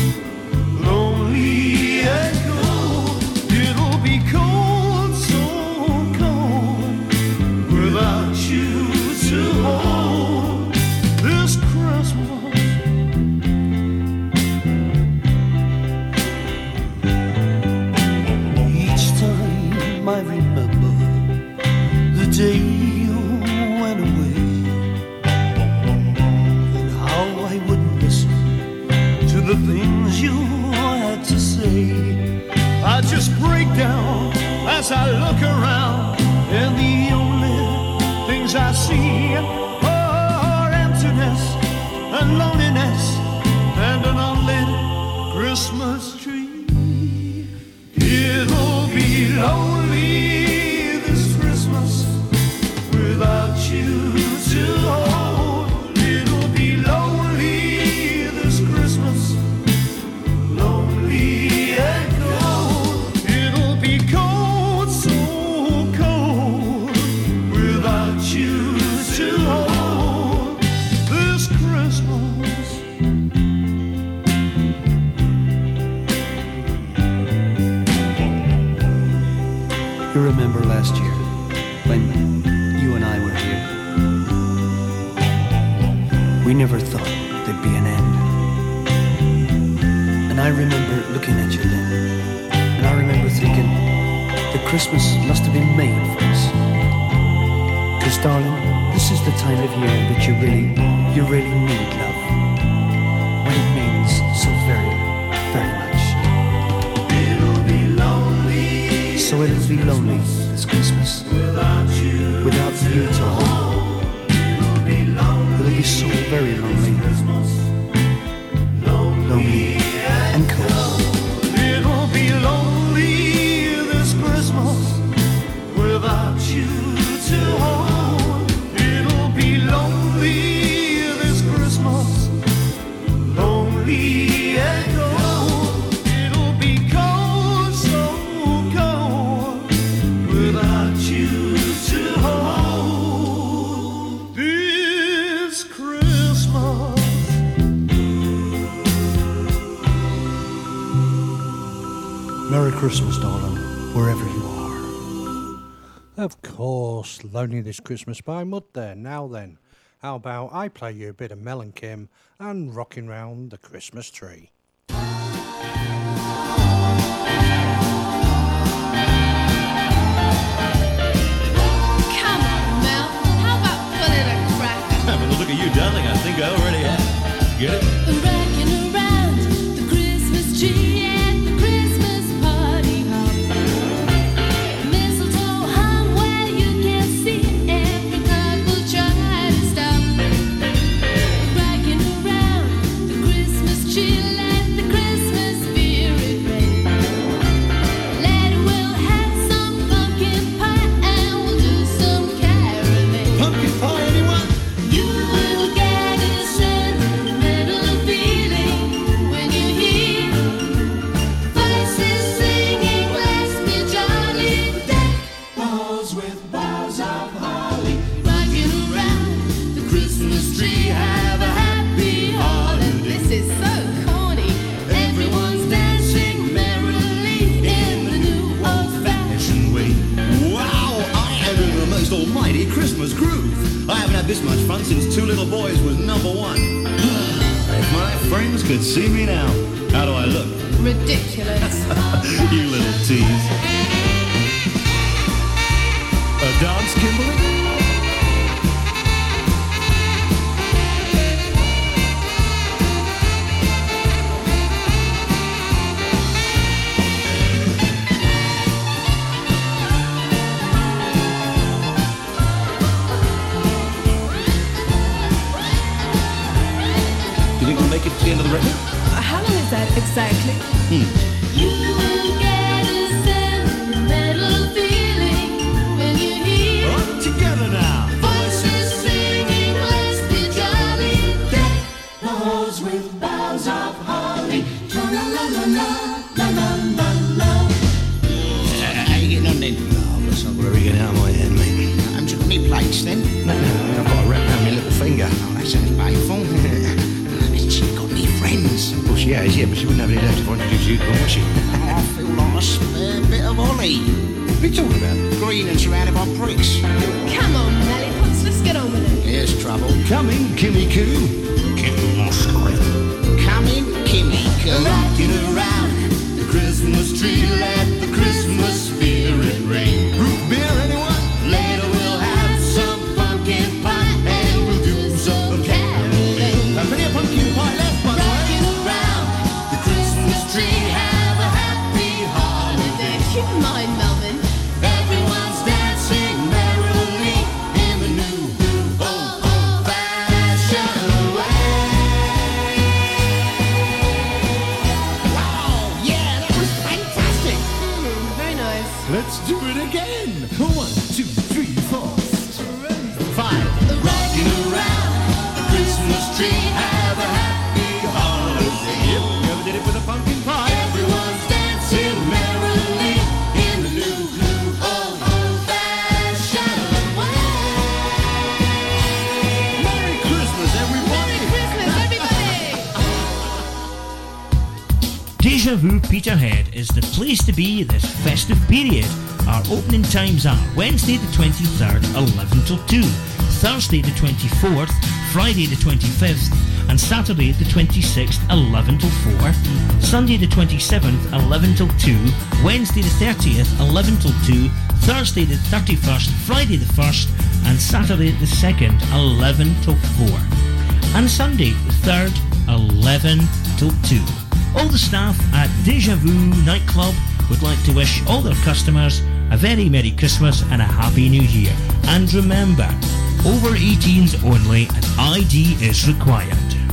Speaker 15: lonely and cold. It'll be cold, so cold, without you to hold this Christmas. Each time I remember the day you went away, and how I wouldn't listen to the things you had to say. I just break down as I look around, and the only things I see are emptiness and loneliness and an unlit Christmas tree. It'll be lonely this Christmas without you to hold. It'll be lonely this Christmas, lonely and cold. It'll be cold, so cold, without you to hold this Christmas. You remember last year when you and I were here? We never thought there'd be an end. And I remember looking at you then, and I remember thinking that Christmas must have been made for us. Because darling, this is the time of year that you really, you really need love. When it means so very, very much. It'll be lonely. So it'll be lonely this Christmas without you, without you to hold. It'll be lonely. It'll be so very lonely, lonely and cold. It'll be lonely this Christmas without you to hold. It'll be lonely this Christmas, lonely and cold. It'll be cold, so cold, without you to hold this Christmas. Merry Christmas, darling, wherever you are.
Speaker 1: Of course, Lonely This Christmas by Mud there. Now then, how about I play you a bit of Mel and Kim and Rocking Round the Christmas Tree.
Speaker 13: Come on, Mel. How about putting a cracker?
Speaker 21: But look at you, darling. I think I already have. Get it?
Speaker 13: Rocking around the Christmas tree at the Christmas party hop. Mistletoe hung where you can see every couple try to stop. Rocking around the Christmas tree, let the Christmas spirit reign. Later we'll have some pumpkin pie and we'll do some caroling.
Speaker 21: Pumpkin pie, anyone?
Speaker 13: You will get a sentimental feeling when you hear voices singing, "Bless me, jolly deck balls with boughs of holly." Rocking around the Christmas tree, have a happy holiday. This is so corny. Everyone's dancing merrily in the new old-fashioned way.
Speaker 21: Wow, I am in the most almighty Christmas groove. I haven't had this much fun since Two Little Boys was number one. If my friends could see me now, how do I look?
Speaker 3: Ridiculous.
Speaker 21: You little tease. A dance, Kimberly? Do you think we'll make it to the end of the record?
Speaker 3: How long is that exactly?
Speaker 21: Hmm.
Speaker 13: You will get a sentimental feeling when you hear
Speaker 21: All together now.
Speaker 13: voices singing, let's be jolly. Deck the halls with boughs of holly. La la la la la la la la.
Speaker 21: How you getting on then? Oh, that's not really getting out of my head, mate.
Speaker 22: Haven't you got any plates then?
Speaker 21: No, no, I've got a wrap around my little finger.
Speaker 22: Oh, that sounds painful. Hasn't she got any friends?
Speaker 21: Well, she has, yeah, but she wouldn't have any left if I introduced you to her, would she?
Speaker 22: Oh, I feel like a spare bit of Ollie.
Speaker 21: What are you talking about?
Speaker 22: Green and surrounded by pricks.
Speaker 3: Come on, Lollipops, let's get on with it.
Speaker 22: Here's trouble.
Speaker 21: Coming, Kimmy Coo. Kimmy Moscow.
Speaker 22: Coming, Kimmy, come
Speaker 13: Rocking around the Christmas tree, let the Christmas spirit ring.
Speaker 21: Root beer, anyone?
Speaker 13: Later we'll have some pumpkin pie and we'll do some caroling.
Speaker 21: Now, plenty of pumpkin pie left, by the way.
Speaker 13: Rocking around the Christmas tree, have a happy holiday.
Speaker 3: Keep in mind, Melvin.
Speaker 13: Everyone's dancing merrily in the new, old, old-fashioned way.
Speaker 22: Wow, yeah, that was fantastic.
Speaker 3: Mm, very nice.
Speaker 21: Let's do it again. One, two, three, four.
Speaker 13: Five. Rocking around the Christmas tree, have a happy holiday.
Speaker 21: Yep, you ever did it with a pumpkin pie?
Speaker 13: Everyone's dancing merrily in the new, old, old-fashioned way.
Speaker 21: Merry Christmas, everybody.
Speaker 3: Christmas, everybody!
Speaker 23: Deja Vu Peterhead is the place to be this festive period. Our opening times are Wednesday the twenty-third, eleven till two, Thursday the twenty-fourth, Friday the twenty-fifth, and Saturday the twenty-sixth, eleven till four, Sunday the twenty-seventh, eleven till two, Wednesday the thirtieth, eleven till two, Thursday the thirty-first, Friday the first, and Saturday the second, eleven till four, and Sunday the third, eleven till two. All the staff at Deja Vu Nightclub would like to wish all their customers a very Merry Christmas and a Happy New Year. And remember, over eighteens only, and I D is required.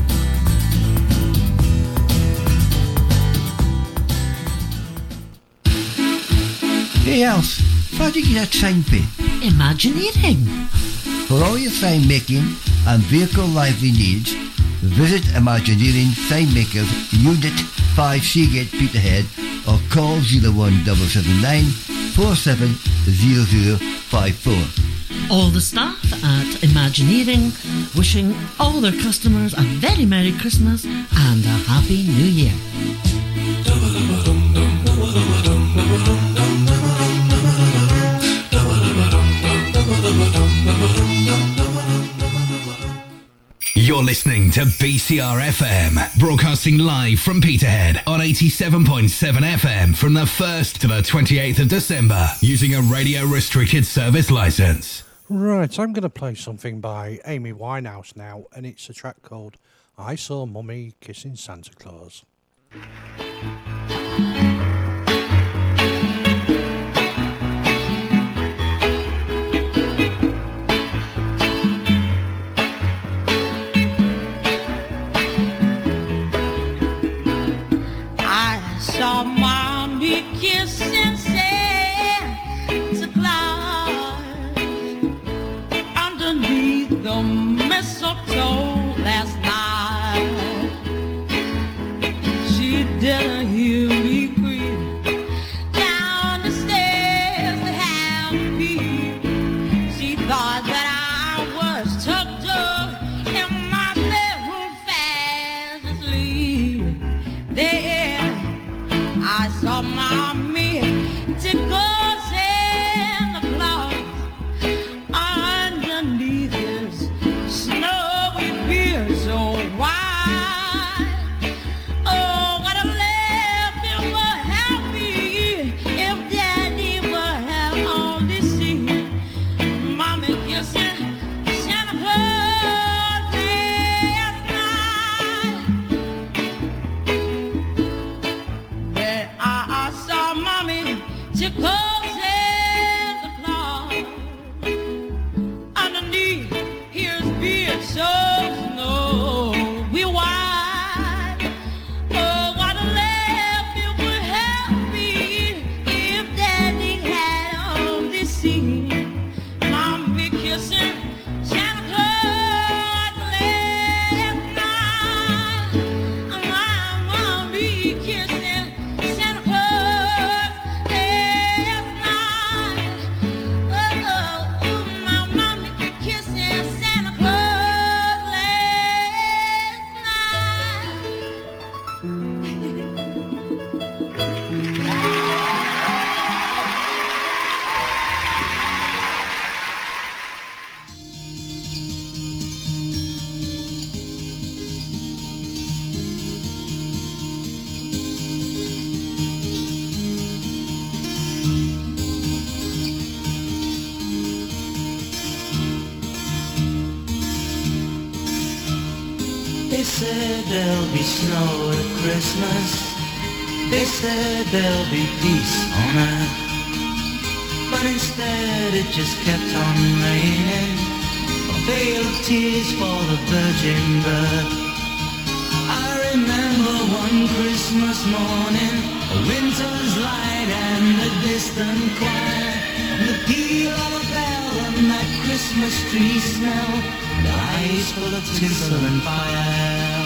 Speaker 18: Hey Alf, where did you get that sign pay?
Speaker 2: Imagineering.
Speaker 18: For all your sign making and vehicle livery needs, visit Imagineering Sign Makers Unit five Seagate Peterhead or call zero one seven seven nine four seven zero zero five four.
Speaker 2: All the staff at Imagineering wishing all their customers a very Merry Christmas and a Happy New Year.
Speaker 4: You're listening to B C R F M, broadcasting live from Peterhead on eighty-seven point seven F M from the first to the twenty-eighth of December, using a radio restricted service license.
Speaker 1: Right, I'm going to play something by Amy Winehouse now, and it's a track called I Saw Mummy Kissing Santa Claus.
Speaker 24: I saw mommy kissing Santa Claus underneath the mistletoe last night. She didn't hear They said there'll be snow at Christmas. They said there'll be peace on earth. But instead it just kept on raining. A veil of tears for the virgin birth. I remember one Christmas morning, a winter's light and a distant choir, and the peal of a bell and that Christmas tree smell, and eyes full of tinsel and fire.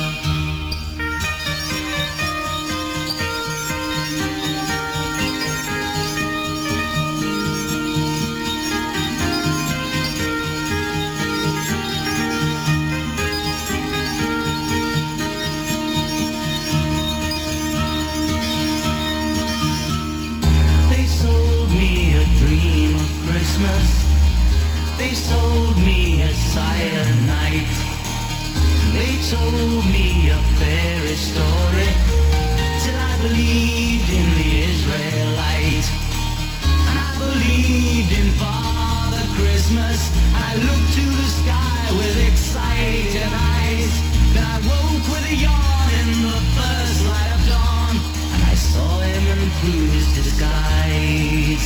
Speaker 24: They sold me a silent night. They told me a fairy story till I believed in the Israelite. And I believed in Father Christmas. I looked to the sky with excited eyes. Then I woke with a yawn in the first light of dawn, and I saw him in through his disguise.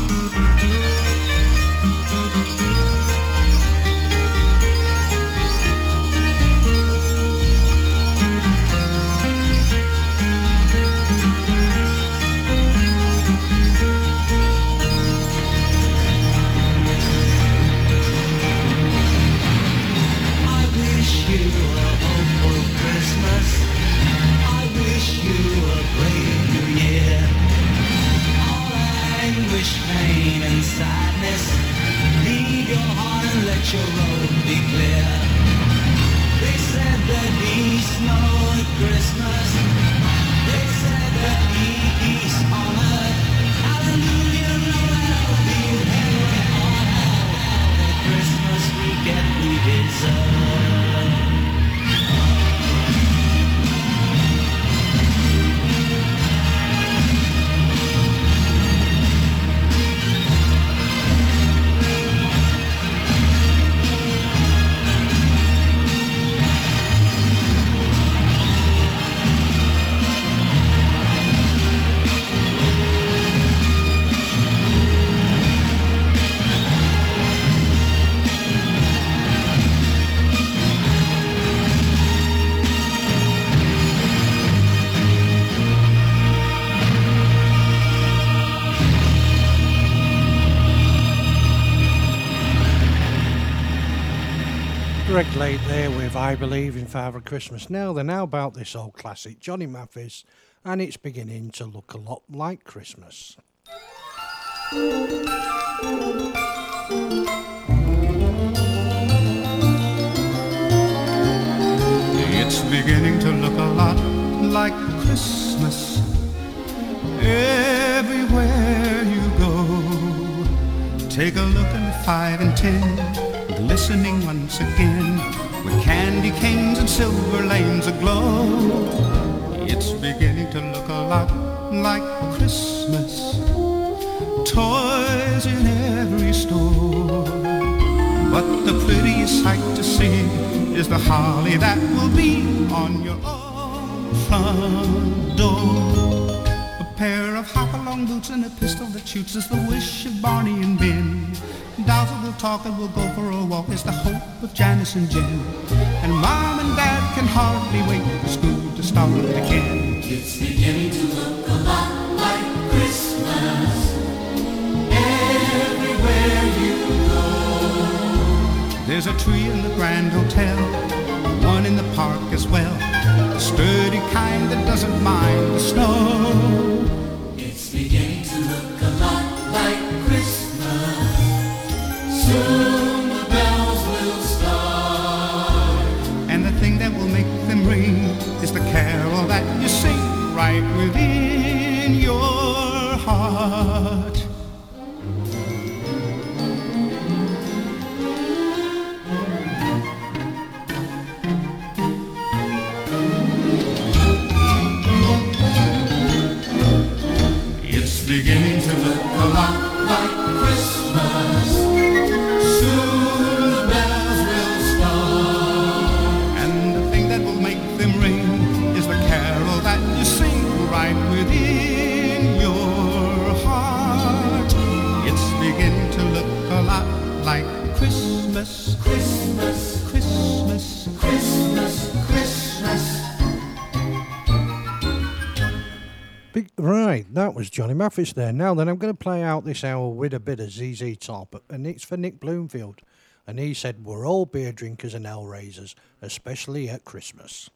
Speaker 24: Pain and sadness, leave your heart and let your road be clear. They said there'd be snow at Christmas. They said there'd be peace on earth. Hallelujah, Noel, be heaven on hell. At Christmas we get we deserve.
Speaker 1: Greg Lake there with I Believe in Father Christmas. Now they're now about this old classic, Johnny Mathis, and it's beginning to look a lot like Christmas.
Speaker 16: It's beginning to look a lot like Christmas everywhere you go. Take a look at the five and ten, glistening once again, with candy canes and silver lanes aglow. It's beginning to look a lot like Christmas, toys in every store. But the prettiest sight to see is the holly that will be on your own front door. A pair of hop-along boots and a pistol that shoots is the wish of Barney and Ben. Dolls will talk and we'll go for a walk is the hope of Janice and Jen. And Mom and Dad can hardly wait for school to start again.
Speaker 15: It's beginning to look a lot like Christmas everywhere you go.
Speaker 16: There's a tree in the Grand Hotel, one in the park as well, the sturdy kind that doesn't mind the snow.
Speaker 15: It's beginning to look a lot like Christmas. Soon the bells will start.
Speaker 16: And the thing that will make them ring is the carol that you sing right within your heart.
Speaker 15: It's beginning to look a lot
Speaker 16: lot like Christmas, Christmas, Christmas, Christmas, Christmas.
Speaker 1: Big, right, that was Johnny Mathis there. Now then, I'm going to play out this hour with a bit of Z Z Top, and it's for Nick Bloomfield. And he said, we're all beer drinkers and hell raisers, especially at Christmas.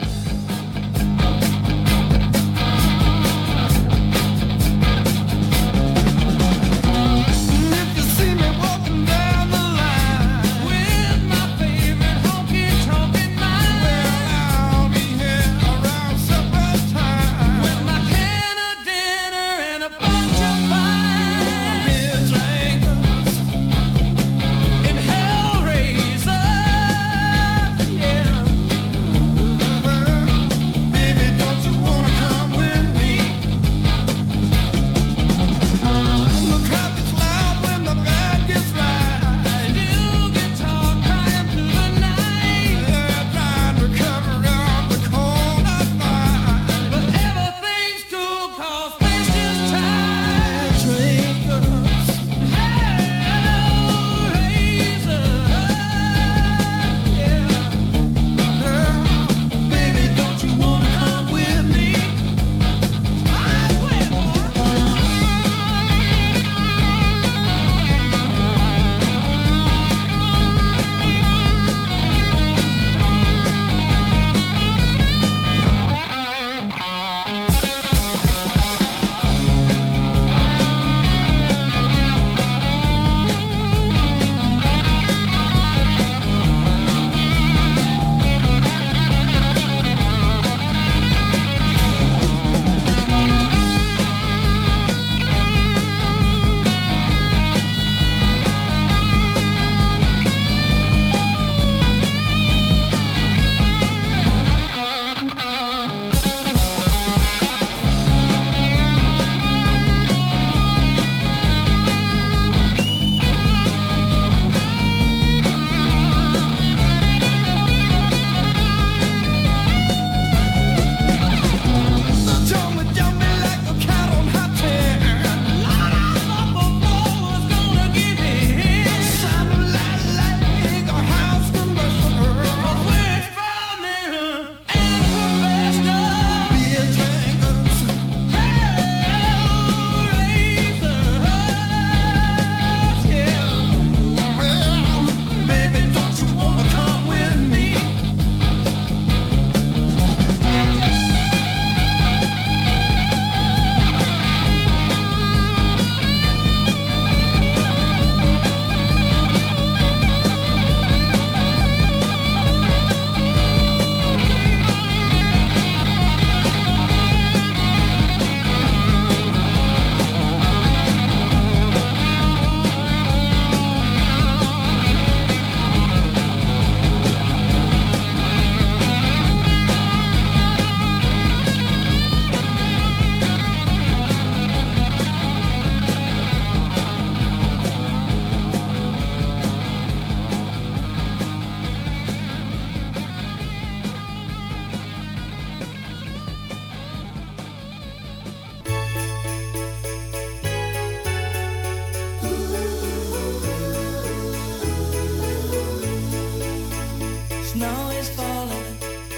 Speaker 9: Snow is falling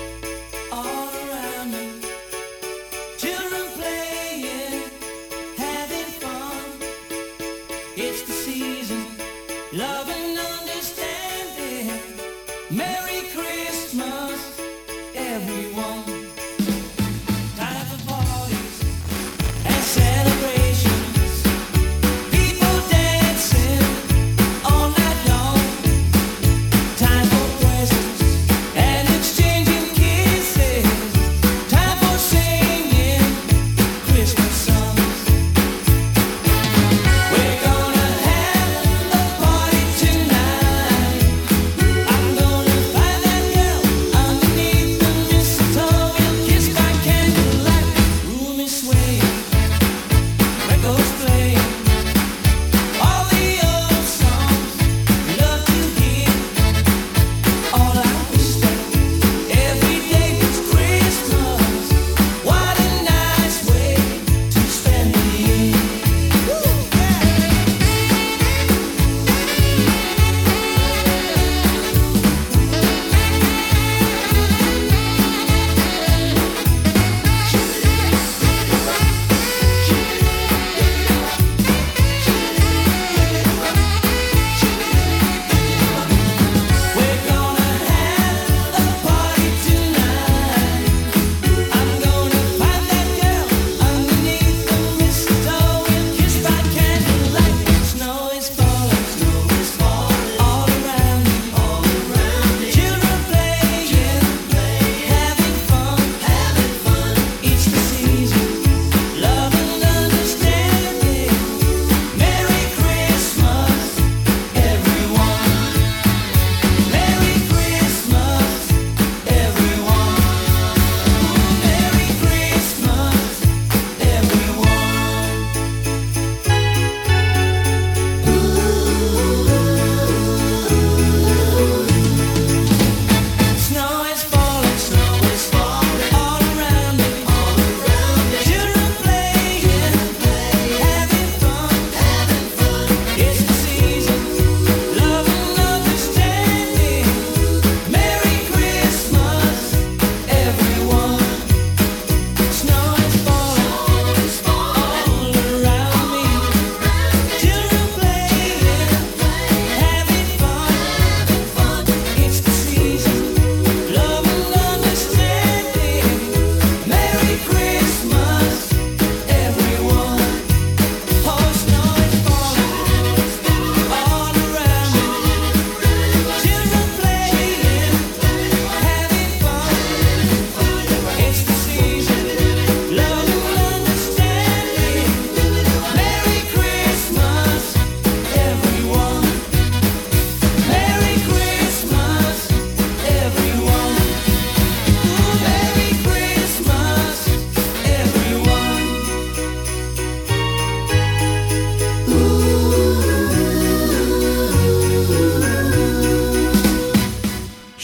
Speaker 9: all around me. Children playing, having fun. It's the season, love and understanding. Merry Christmas, everyone. Time for parties and celebrations. People dancing all night long. Time for presents and exchanging kisses. Time for singing Christmas songs. We're gonna have a party tonight.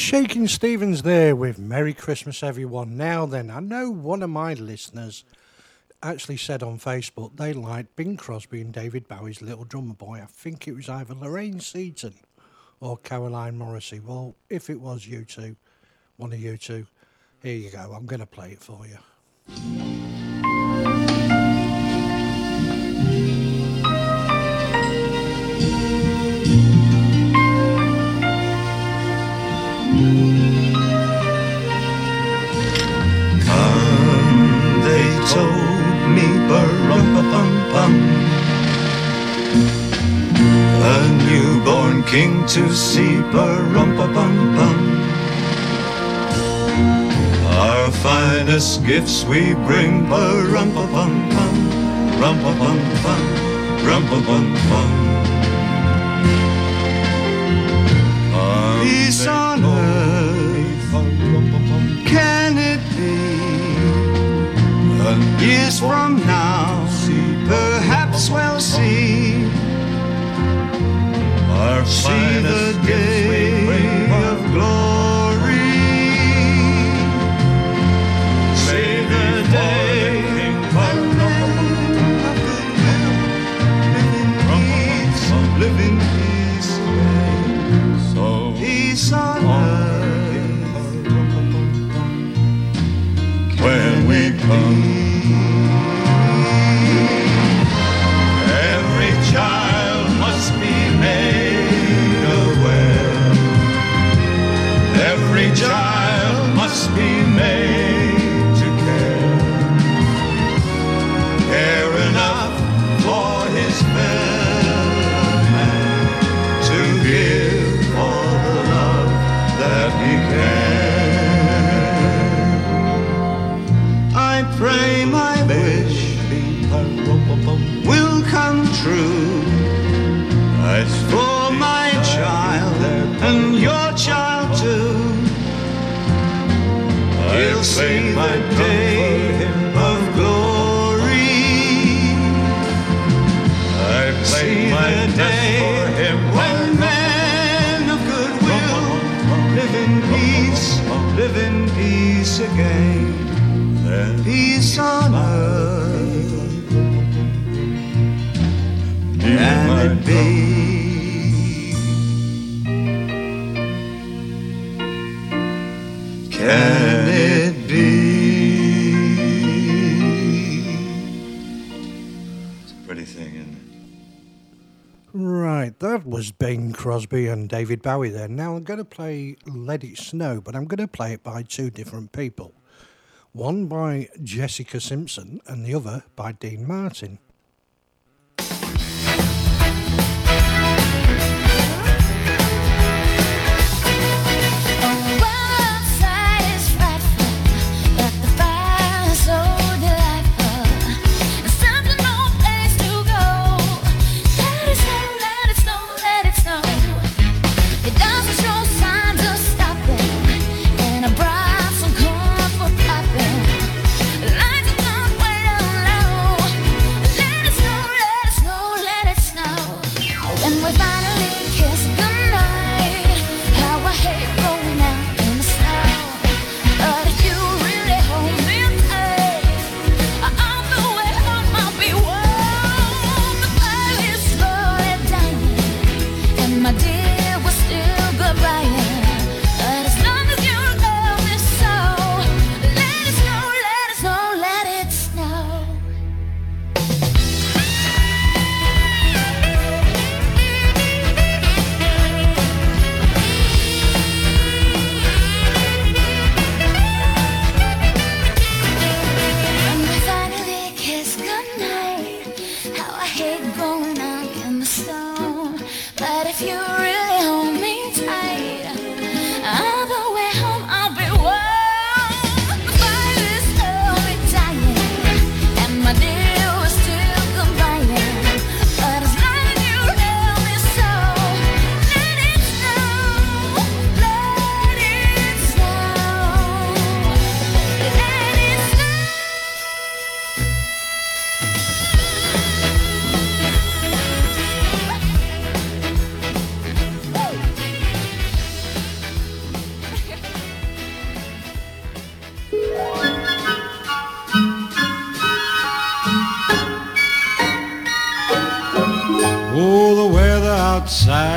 Speaker 1: Shaking Stevens there with Merry Christmas everyone. Now then, I know one of my listeners actually said on Facebook they liked Bing Crosby and David Bowie's Little Drummer Boy. I think it was either Lorraine Seaton or Caroline Morrissey. Well, if it was you two, one of you two, here you go. I'm going to play it for you.
Speaker 5: Come, they told me, ba-rum-pa-pum-pum, a newborn king to see, ba-rum-pa-pum-pum. Our finest gifts we bring, ba-rum-pa-pum-pum, rum-pa-pum-pum, rum-pa-pum-pum. Peace on earth, can it be? Years from now, perhaps we'll see. Our see the day of glory. See the day when men of goodwill live in peace, live in peace. So peace on earth when we come. Every child must be made aware. Every child must be made to care. Care enough for his fellow man to give all the love that he can. I pray my wish will come true. As for my child and your child too, he'll see the day of glory. I see the day when men of goodwill live in peace, live in peace again. Then peace on earth. Can it be? Can it be? It's a pretty thing, isn't it?
Speaker 1: Right, that was Bing Crosby and David Bowie there. Now I'm going to play Let It Snow, but I'm going to play it by two different people. One by Jessica Simpson and the other by Dean Martin.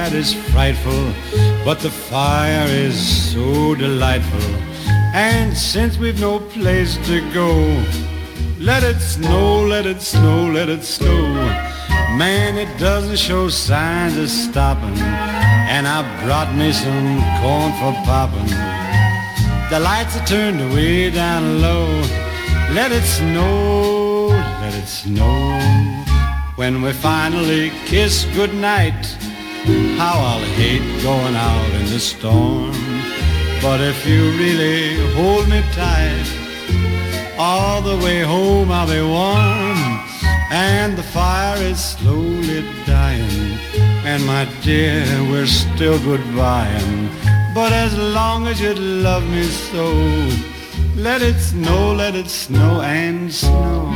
Speaker 6: night is frightful, but the fire is so delightful. And since we've no place to go, let it snow, let it snow, let it snow. Man, it doesn't show signs of stopping, and I brought me some corn for popping. The lights are turned way down low. Let it snow, let it snow. When we finally kiss goodnight, how I'll hate going out in the storm. But if you really hold me tight, all the way home I'll be warm. And the fire is slowly dying, and my dear, we're still goodbying. But as long as you love me so, let it snow, let it snow and snow.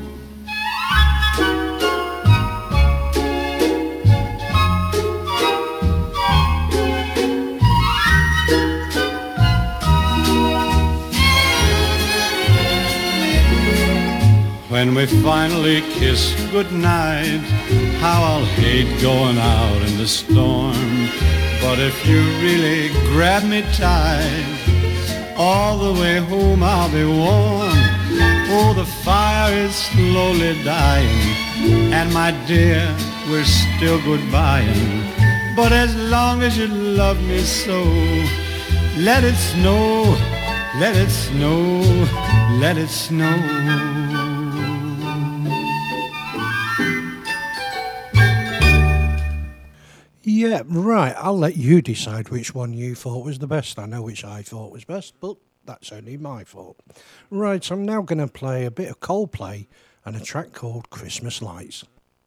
Speaker 6: When we finally kiss goodnight, how I'll hate going out in the storm. But if you really grab me tight, all the way home I'll be warm. Oh, the fire is slowly dying, and my dear, we're still goodbying. But as long as you love me so, let it snow, let it snow, let it snow.
Speaker 1: Yeah, right, I'll let you decide which one you thought was the best. I know which I thought was best, but that's only my fault. Right, I'm now going to play a bit of Coldplay and a track called Christmas Lights.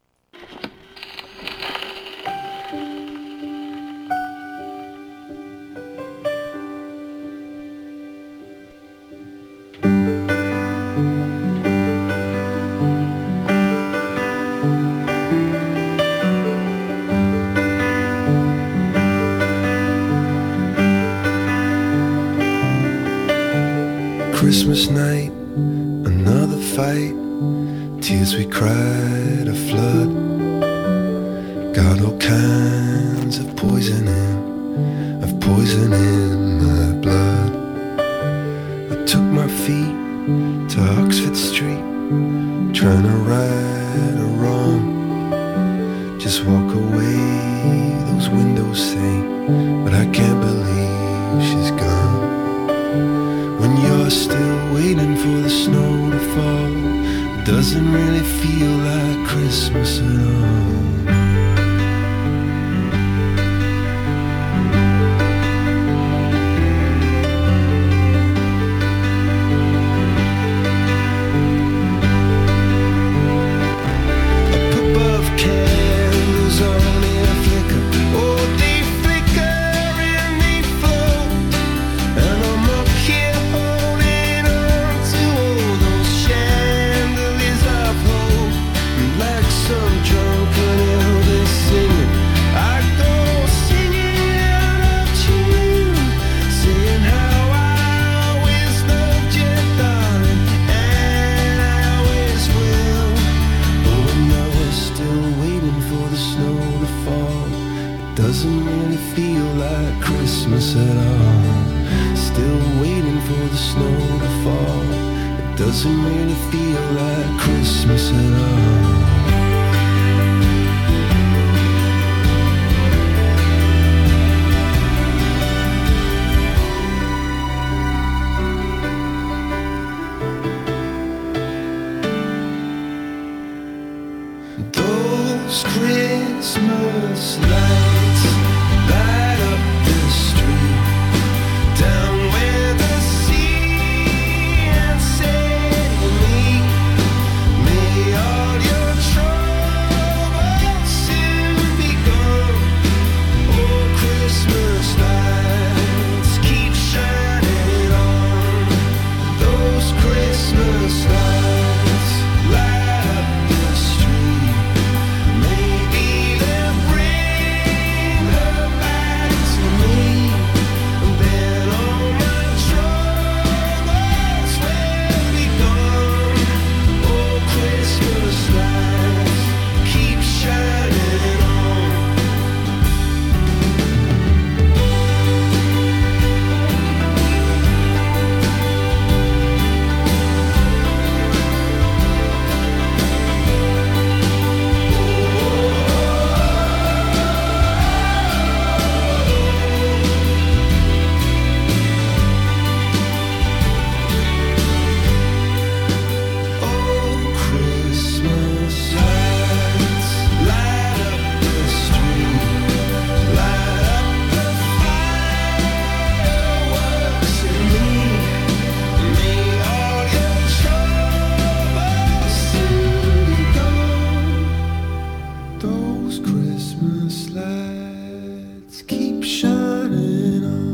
Speaker 7: Christmas night, another fight. Tears we cried, a flood. Got all kinds of poison in, of poison in my blood. I took my feet to Oxford Street, trying to right a wrong. Just walk away, those windows say, but I can't believe she's gone. When you're still waiting for the snow to fall, it doesn't really feel like Christmas at all. Doesn't really feel like Christmas at all. Those Christmas lights light up the street down where the sea and sailing meet. May all your lights keep shining on.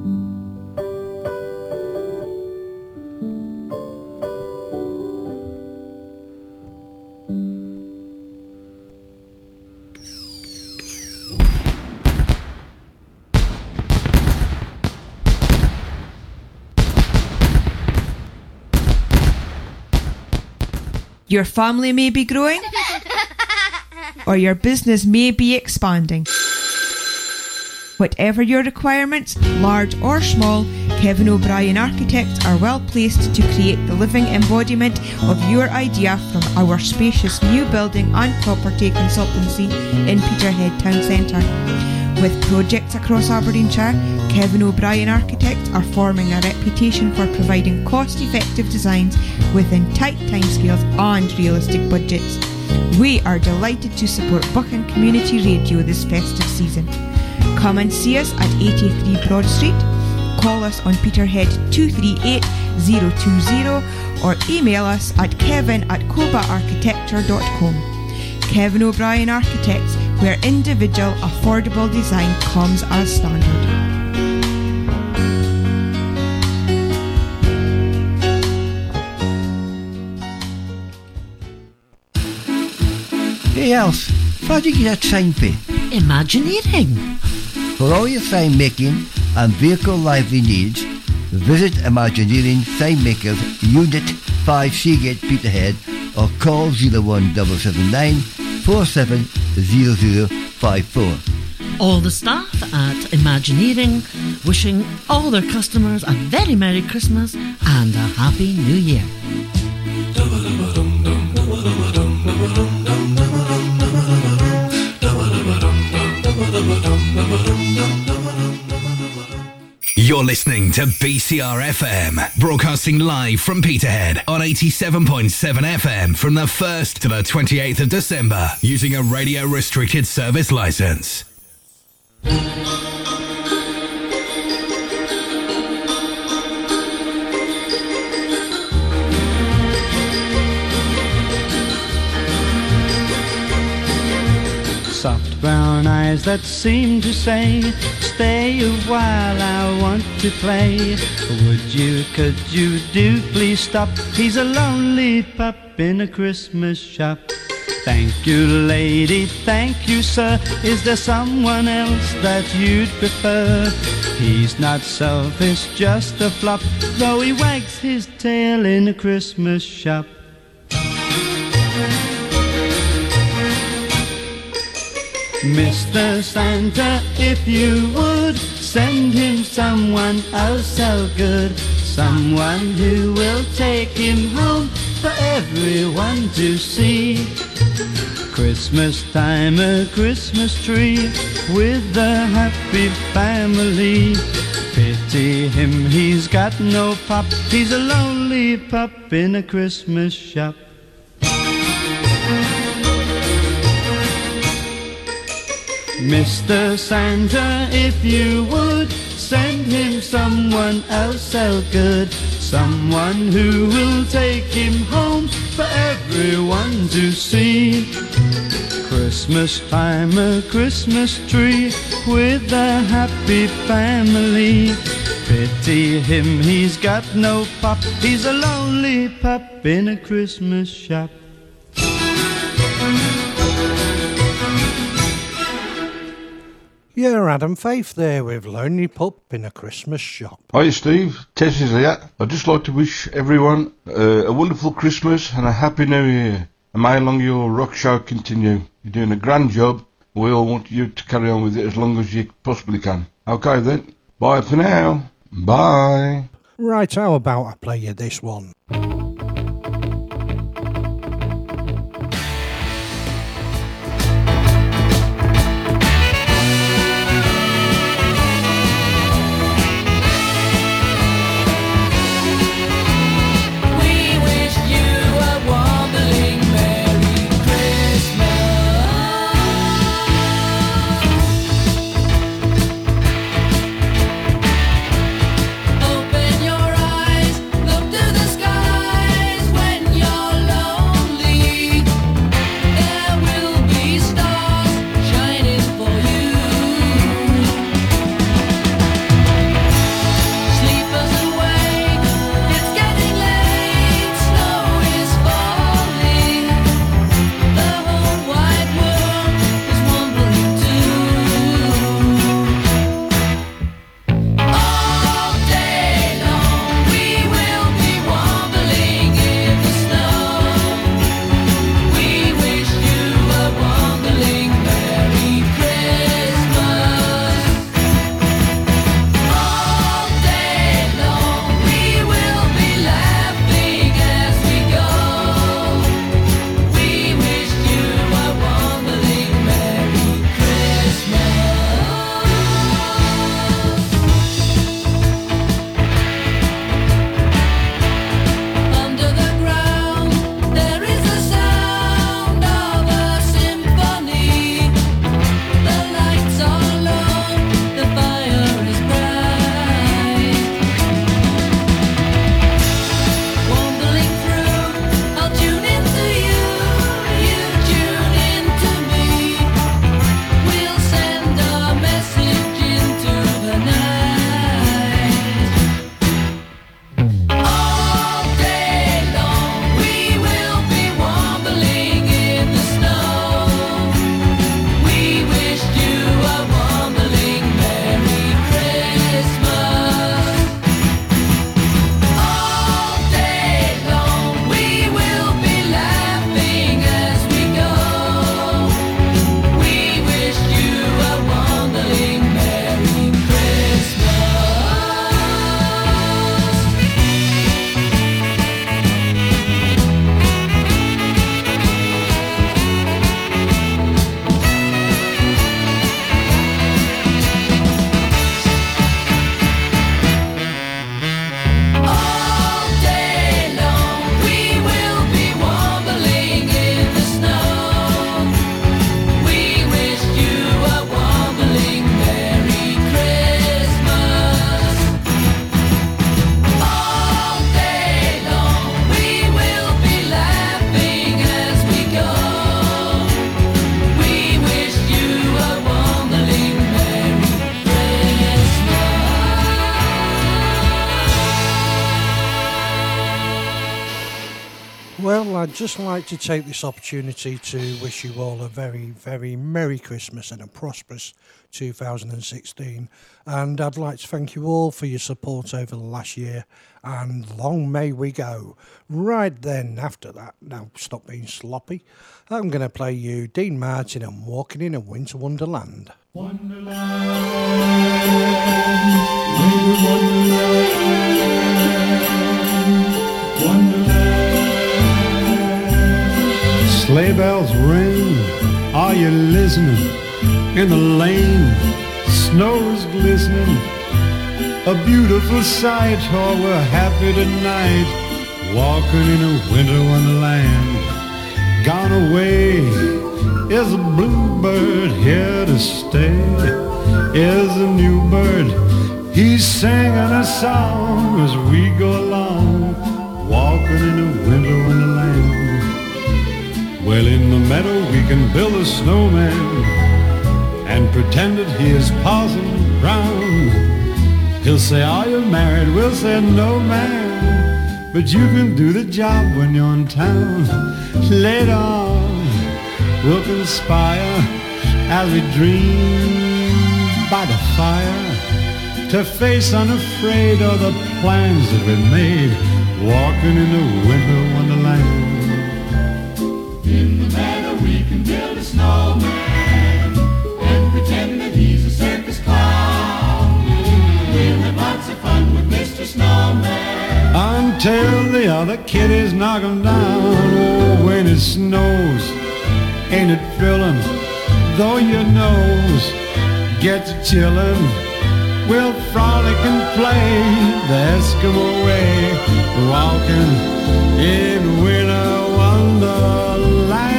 Speaker 17: Your family may be growing, or your business may be expanding. Whatever your requirements, large or small, Kevin O'Brien Architects are well placed to create the living embodiment of your idea from our spacious new building and property consultancy in Peterhead Town Centre. With projects across Aberdeenshire, Kevin O'Brien Architects are forming a reputation for providing cost-effective designs within tight timescales and realistic budgets. We are delighted to support Buchan Community Radio this festive season. Come and see us at eighty-three Broad Street, call us on Peterhead two three eight zero two zero or email us at kevin at coba architecture dot com. Kevin O'Brien Architects, where individual affordable design comes as standard.
Speaker 18: Hey Alf, where did you get that sign pay?
Speaker 2: Imagineering.
Speaker 18: For all your sign making and vehicle livery needs, visit Imagineering Sign Makers Unit five Seagate Peterhead or call zero one seven seven nine four seven zero zero five four.
Speaker 2: All the staff at Imagineering wishing all their customers a very Merry Christmas and a Happy New Year.
Speaker 4: You're listening to B C R F M, broadcasting live from Peterhead on eighty-seven point seven F M from the first to the twenty-eighth of December, using a radio restricted service license.
Speaker 6: Soft brown eyes that seem to say, stay a while, I want to play. Would you, could you do please stop? He's a lonely pup in a Christmas shop. Thank you, lady, thank you, sir. Is there someone else that you'd prefer? He's not selfish, just a flop, though he wags his tail in a Christmas shop. Mister Santa, if you would, send him someone else so good. Someone who will take him home for everyone to see. Christmas time, a Christmas tree with a happy family. Pity him, he's got no pop. He's a lonely pup in a Christmas shop. Mister Santa, if you would, send him someone else so good. Someone who will take him home for everyone to see. Christmas time, a Christmas tree with a happy family. Pity him, he's got no pop. He's a lonely pup in a Christmas shop.
Speaker 1: Yeah, Adam Faith there with Lonely Pup in a Christmas Shop.
Speaker 8: Hi Steve, Tess is here. I'd just like to wish everyone uh, a wonderful Christmas and a happy New Year. And may long your rock show continue. You're doing a grand job. We all want you to carry on with it as long as you possibly can. Okay then, bye for now. Bye.
Speaker 1: Right, how about I play you this one?
Speaker 13: Open your eyes, look to the sky.
Speaker 1: Well, I'd just like to take this opportunity to wish you all a very, very Merry Christmas and a prosperous two thousand sixteen. And I'd like to thank you all for your support over the last year, and long may we go. Right then, after that, now stop being sloppy, I'm going to play you Dean Martin and Walking in a Winter Wonderland.
Speaker 6: Sleigh bells ring, are you listening? In the lane, snow's glistening. A beautiful sight, oh, we're happy tonight, walking in a winter wonderland. Gone away is a bluebird, here to stay is a new bird. He's singing a song as we go along, walking in a winter wonderland. Well, in the meadow we can build a snowman and pretend that he is Parson Brown. He'll say, are you married? We'll say, no, man, but you can do the job when you're in town. Later on, we'll conspire as we dream by the fire to face unafraid all the plans that we made, walking in the winter wonderland.
Speaker 19: In the meadow we can build a snowman and pretend that he's a circus clown. We'll have lots of fun with Mister Snowman
Speaker 6: Until the other kiddies knock him down. Oh, when it snows, ain't it thrilling? Though your nose gets chillin', we'll frolic and play the Eskimo way, walking in winter wonderland.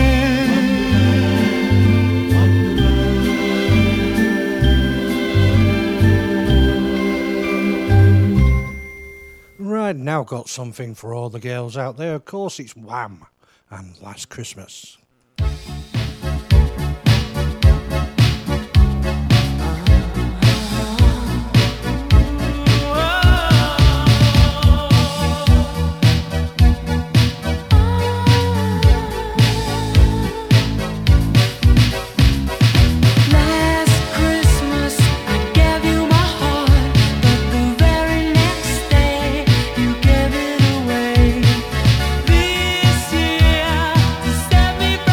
Speaker 1: Right, now got something for all the girls out there. Of course, it's Wham! And Last Christmas.
Speaker 19: This year, to set me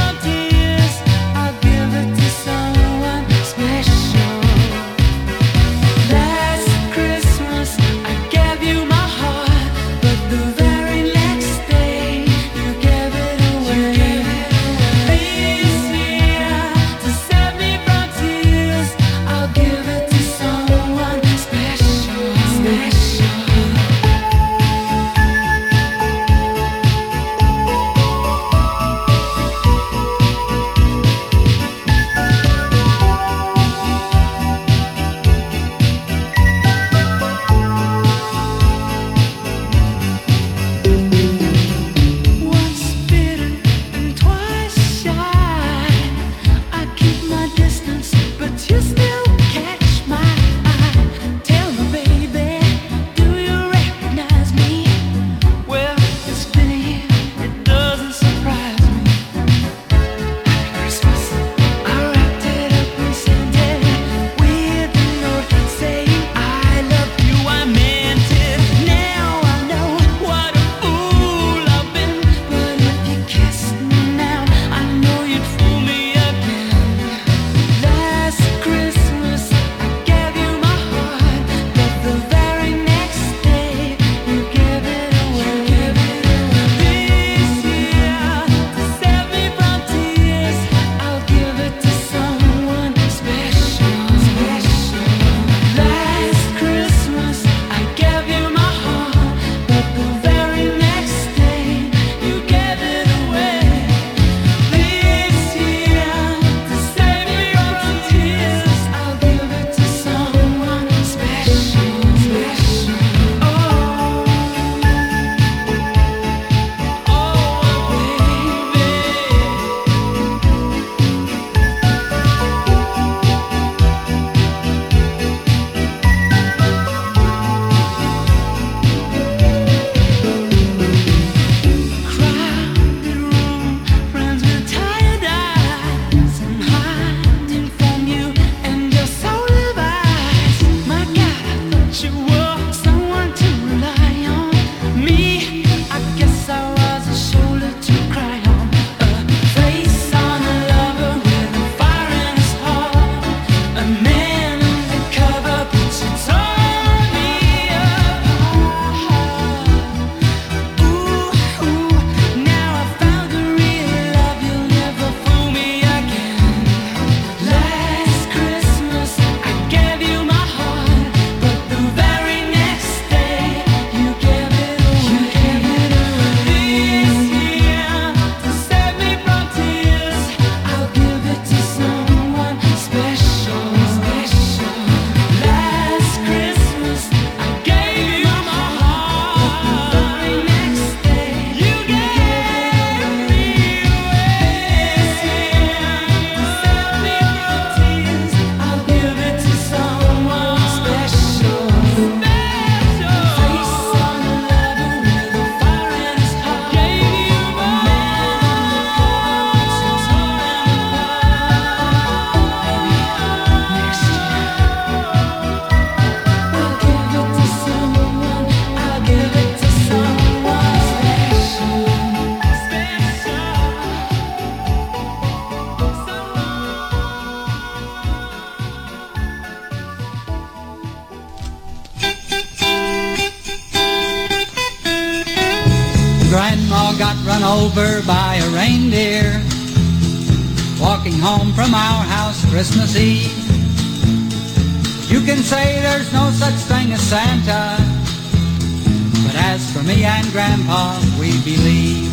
Speaker 10: run over by a reindeer walking home from our house Christmas Eve. You can say there's no such thing as Santa, but as for me and Grandpa, we believe.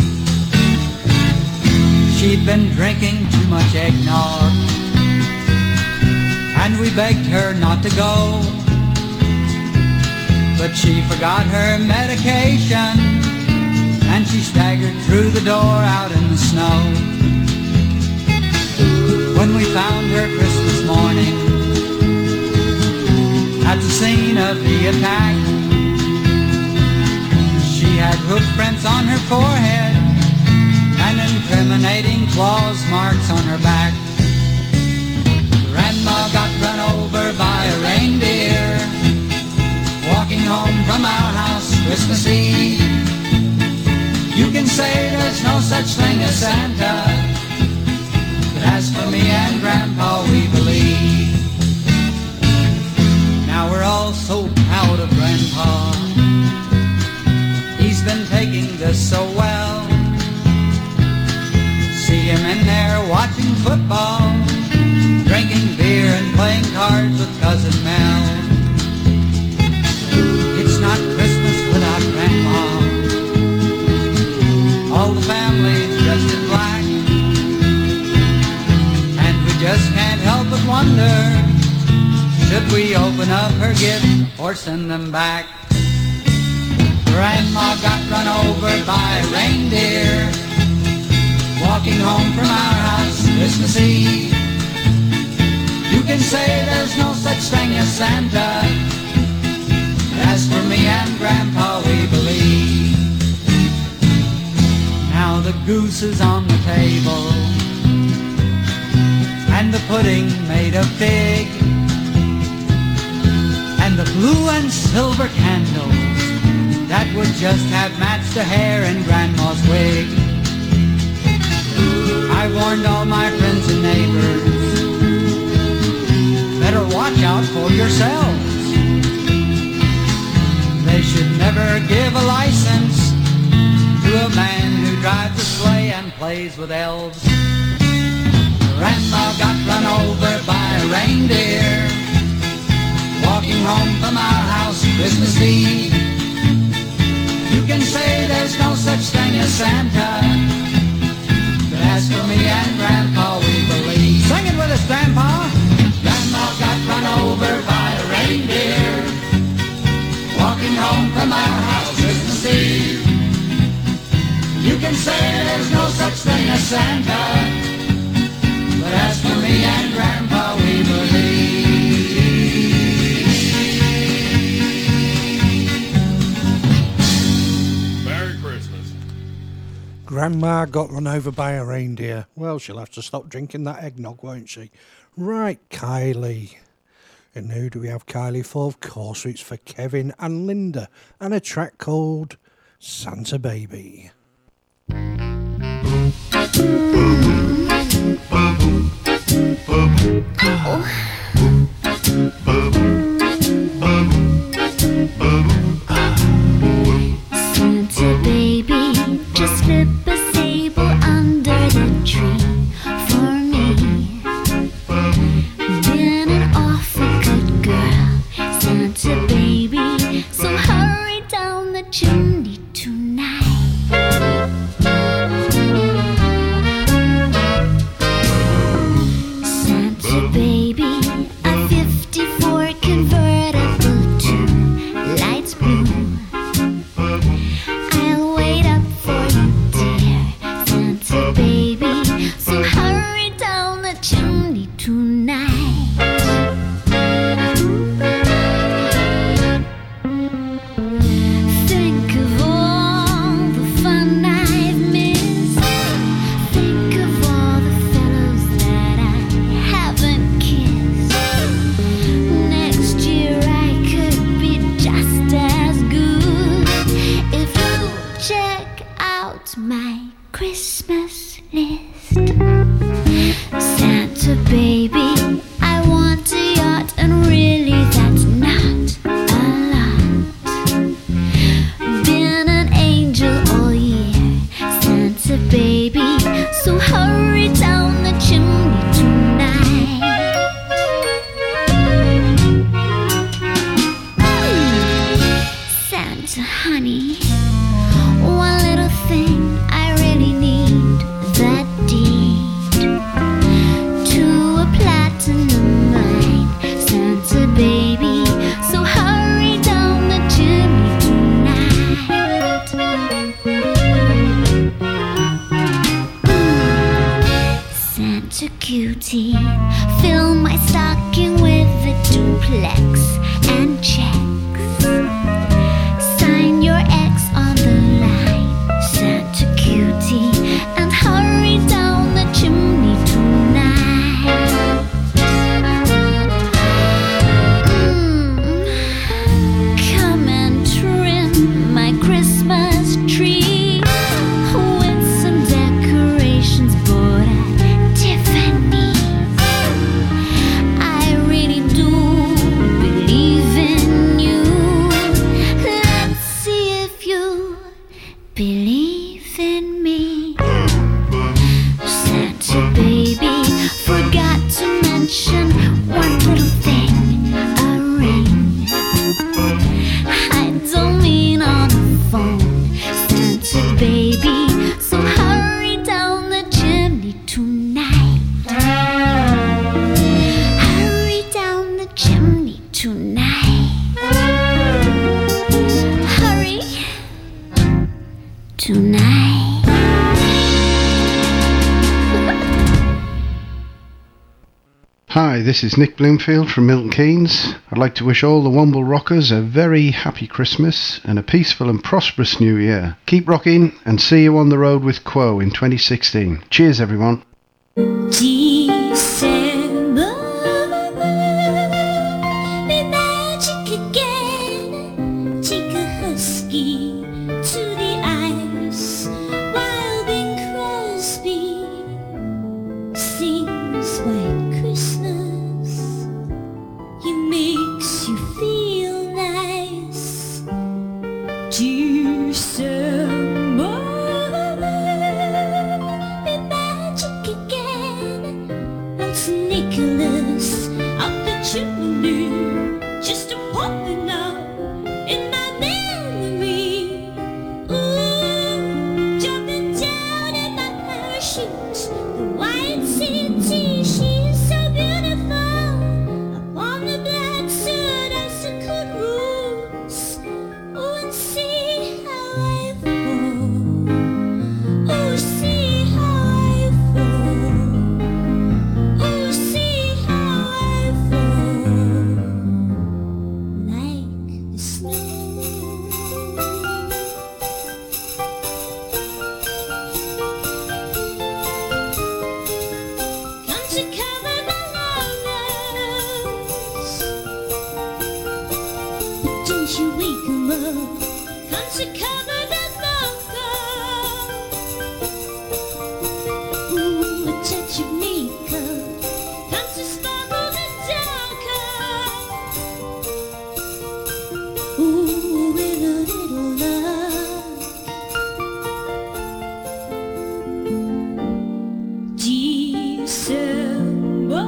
Speaker 10: She'd been drinking too much eggnog, and we begged her not to go, but she forgot her medication, and she staggered through the door out in the snow. When we found her Christmas morning at the scene of the attack, she had hoof prints on her forehead and incriminating claws marks on her back. Grandma got run over by a reindeer walking home from our house Christmas Eve. You can say there's no such thing as Santa, but as for me and Grandpa, we believe. Now we're all so proud of Grandpa. He's been taking this so well. See him in there watching football, drinking beer and playing cards with Cousin Mel. It's not Christmas without Grandma. All the family's dressed in black, and we just can't help but wonder, should we open up her gift or send them back? Grandma got run over by a reindeer walking home from our house Christmas Eve. You can say there's no such thing as Santa, but as for me and Grandpa, we believe. Now the goose is on the table, and the pudding made of fig, and the blue and silver candles that would just have matched the hair in Grandma's wig. I warned all my friends and neighbors, better watch out for yourselves. They should never give a license to a man who drives a sleigh and plays with elves. Grandma got run over by a reindeer walking home from our house Christmas Eve. You can say there's no such thing as Santa, but as for me and Grandpa, we believe. Sing it with us, Grandpa! Grandma got run over by a reindeer walking home from our house Christmas Eve. You can say there's no such thing as Santa, but as for me and Grandpa, we believe.
Speaker 21: Merry Christmas.
Speaker 1: Grandma got run over by a reindeer. Well, she'll have to stop drinking that eggnog, won't she? Right, Kylie. And who do we have Kylie for? Of course, it's for Kevin and Linda, and a track called Santa Baby.
Speaker 13: Santa baby, just slip a sable under the tree for me. Been an awful good girl, Santa baby, so hurry down the chimney tonight. Santa baby, a fifty-four tonight. Hurry tonight.
Speaker 11: Hi, this is Nick Bloomfield from Milton Keynes. I'd like to wish all the Womble Rockers a very happy Christmas and a peaceful and prosperous New Year. Keep rocking and see you on the road with Quo in twenty sixteen. Cheers, everyone.
Speaker 13: December, be magic again. Take a husky to the ice while Bing Crosby sings White Christmas. He makes you feel nice. December, be magic again. Old Nicholas up the chimney, just a popping up in my memory. Ooh, jumping down in my parachute, the white city, she's so beautiful. Upon the black soot, icicle roots. Oh, and see how I fall. Oh, see how I fall. Oh, see how I fall. Like the snow. Come to cover my lovers, but don't you wake 'em up. Come to cover the bunker. Ooh, a touch of makeup. Come to sparkle the darker. Ooh, with a little love. December,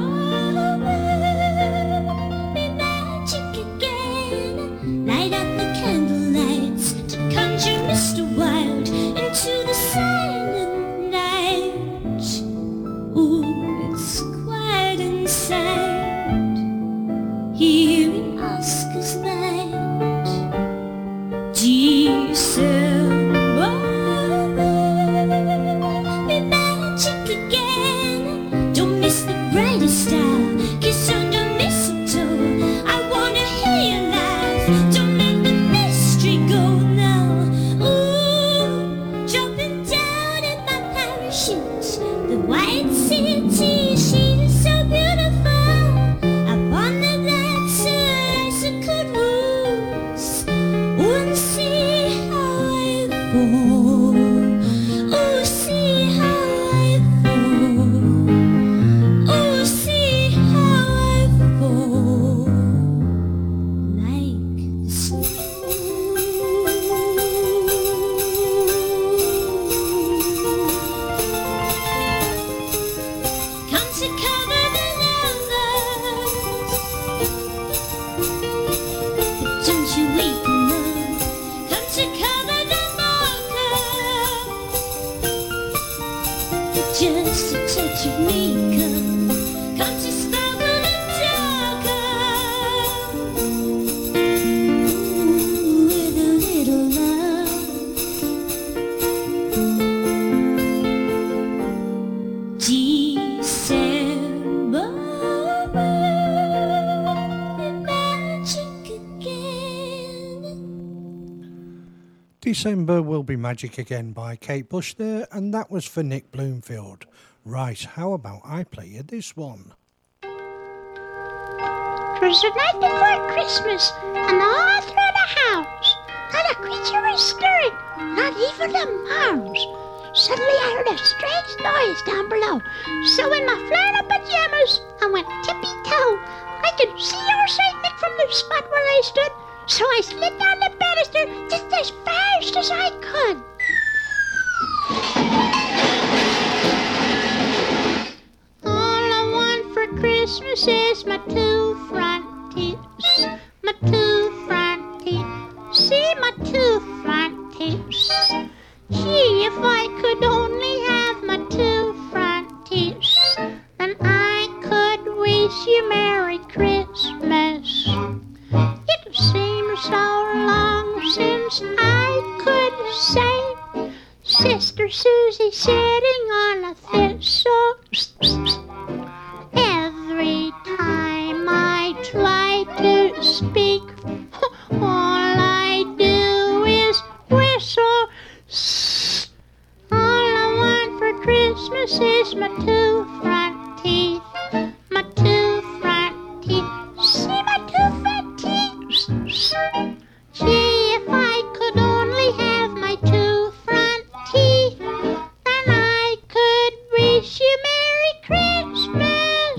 Speaker 13: be magic again. Light up the candlelights to conjure Mister Wilde into the silent night. Ooh, it's quiet inside here in Oscar's night. December, be magic again. Don't miss the brightest star. Kiss under mistletoe. I wanna hear your laugh. Don't let the mystery go now. Ooh, jumping down in my parachute. The white city, she's so beautiful. Upon the black soot, icicle roots. Oh, and see how I fall. Oh, see how I fall. Oh, see how I fall. Like the Come to cover the lovers, but don't you wake 'em up. Come to cover the marker, just a touch of makeup. Come to sparkle the darker. Ooh, with a little love. December, be magic again.
Speaker 1: December Will Be Magic Again by Kate Bush there, and that was for Nick Bloomfield. Right, how about I play you this one?
Speaker 12: 'Twas the night before Christmas, and all through the house, not a creature was stirring, not even a mouse. Suddenly I heard a strange noise down below, so in my flannel pajamas I went tippy-toe. I could see old Saint Nick from the spot where I stood, so I slid down the banister just as fast as I could. All I want for Christmas is my two front teeth, my two front teeth. See my two front teeth. Gee, if I could only have my two front teeth, then I could wish you Merry Christmas. sitting on a thistle. Every time I try to speak, all I do is whistle. All I want for Christmas is my two front teeth. My two front teeth. See my two front teeth? Gee, if I could only have my two front teeth, then I could wish you Merry Christmas.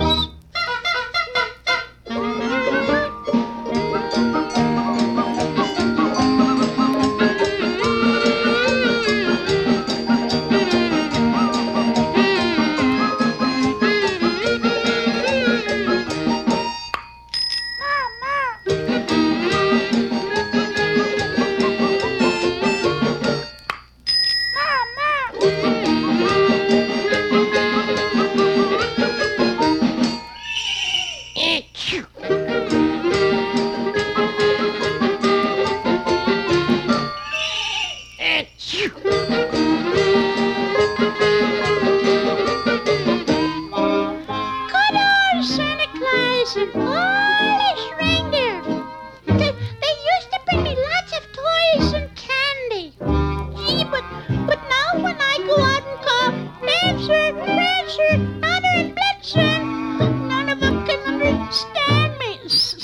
Speaker 12: Good old Santa Claus and all his reindeer. They, they used to bring me lots of toys and candy. Gee, but, but now when I go out and call Dancer, Prancer, Donner, and Blitzen, none of them can understand me.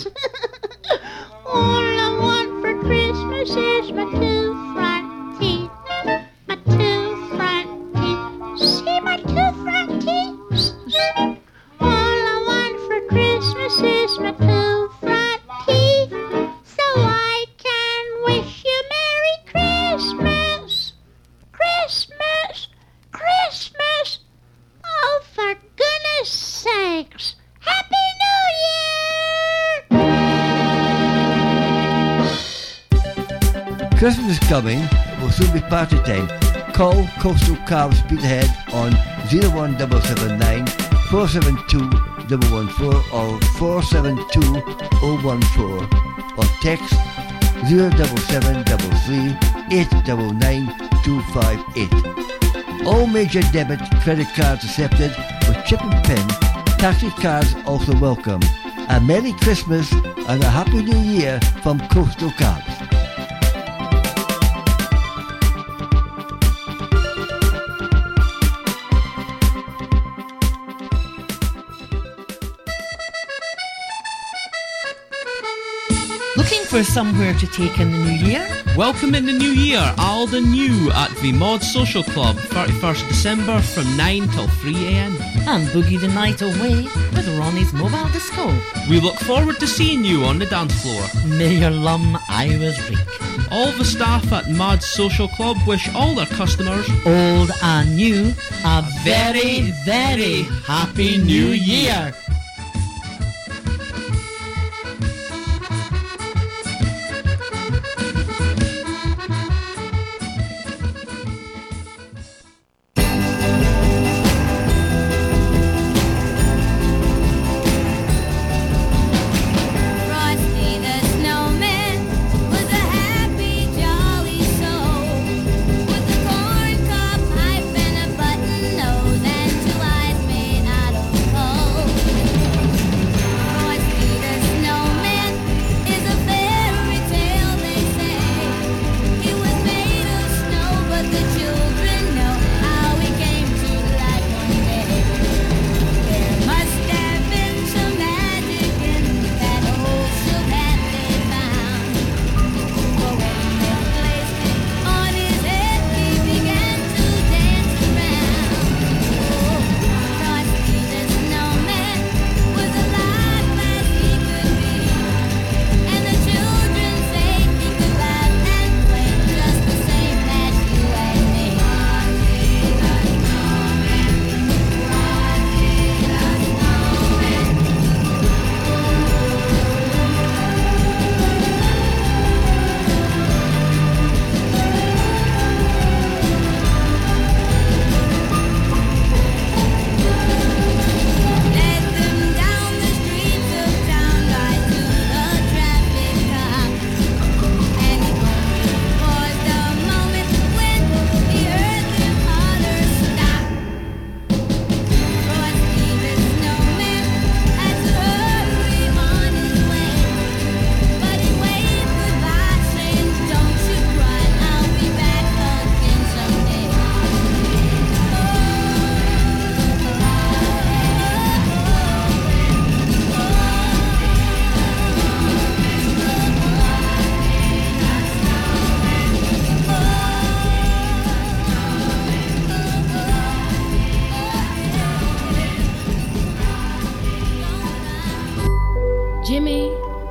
Speaker 12: All I want for Christmas is my two front teeth. My two front teeth. See my two front teeth? All I want for Christmas is my two front teeth, so I can wish you Merry Christmas. Christmas, Christmas. Oh, for goodness sakes. Happy New Year!
Speaker 18: Christmas is coming, it will soon be party time. Call Coastal Carbs Peterhead on zero one seven seven nine four seven two one one four or four seven two zero one four or text zero seven seven three eight nine nine two five eight. All major debit credit cards accepted with chip and pin. Taxi cards also welcome. A Merry Christmas and a Happy New Year from Coastal Carbs.
Speaker 2: Looking for somewhere to take in the new year?
Speaker 3: Welcome in the new year, Alden New at the Mod Social Club, thirty-first December from nine till three a m.
Speaker 2: And boogie the night away with Ronnie's Mobile Disco.
Speaker 3: We look forward to seeing you on the dance floor.
Speaker 2: May your lum Irish reek.
Speaker 3: All the staff at Mod Social Club wish all their customers,
Speaker 2: old and new, a very, very happy new year.
Speaker 13: Frosty the snowman was a happy, jolly soul with a corn cob pipe and a button nose and two eyes made out of coal.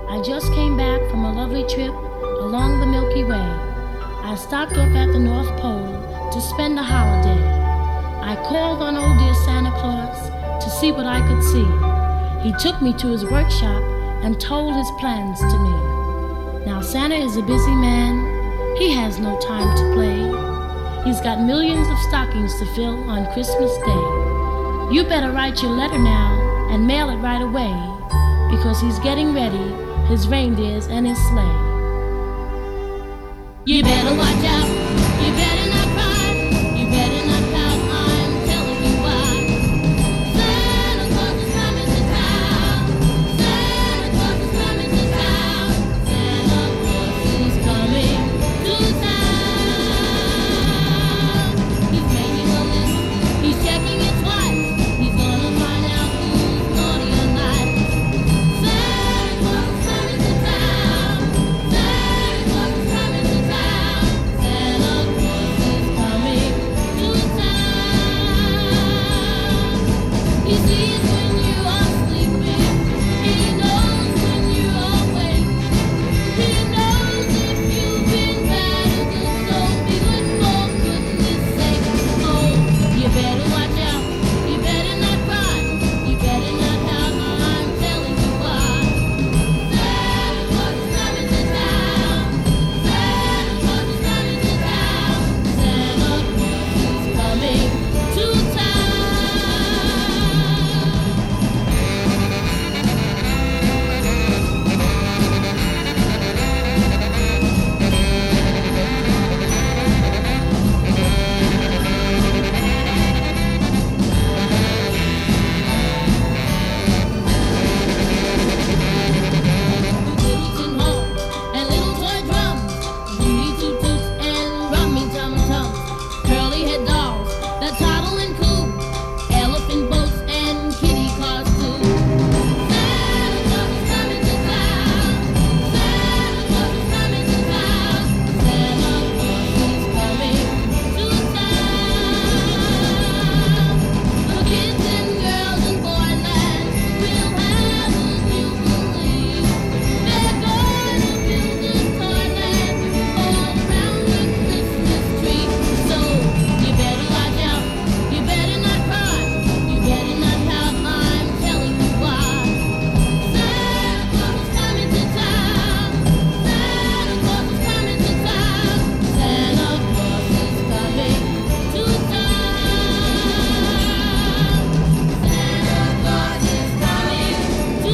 Speaker 14: I just came back from a lovely trip along the Milky Way. I stopped off at the North Pole to spend a holiday. I called on old dear Santa Claus to see what I could see. He took me to his workshop and told his plans to me. Now Santa is a busy man. He has no time to play. He's got millions of stockings to fill on Christmas Day. You better write your letter now and mail it right away, because he's getting ready, his reindeers and his sleigh. You better watch out, you better not cry, you better not pout, I'm telling you why. Santa Claus is coming to town, Santa Claus is coming to town, Santa Claus is coming to town. He's making a list, he's checking it twice, he's gonna find out who's naughty or nice. Santa Claus is coming to town, Santa Claus is coming to town, Santa Claus is coming to town. He sees when you are sleeping, he knows when you are awake, he knows if you've been bad or good, so be good for goodness sake. Oh, you better watch out, you better not cry, you better not pout, I'm telling you why. Santa Claus is coming to town, Santa Claus is coming to town, Santa Claus is coming to town. Tin horn and little toy drums, Looney Toot Toots and Rummy Tum Tums, curly head dolls that toddle and coo, elephant boats and kitty cars too. Santa Claus is coming to town, Santa Claus is coming to town, Santa Claus is coming to town. The kids and girls in Boyland will have a jubilee. They're gonna build a toyland all around the Christmas tree. So you better watch out, you better not cry, you better not pout, I'm telling you why. Santa Claus is coming to town, Santa Claus is coming to town, Santa Claus is coming to town. Santa Claus is coming to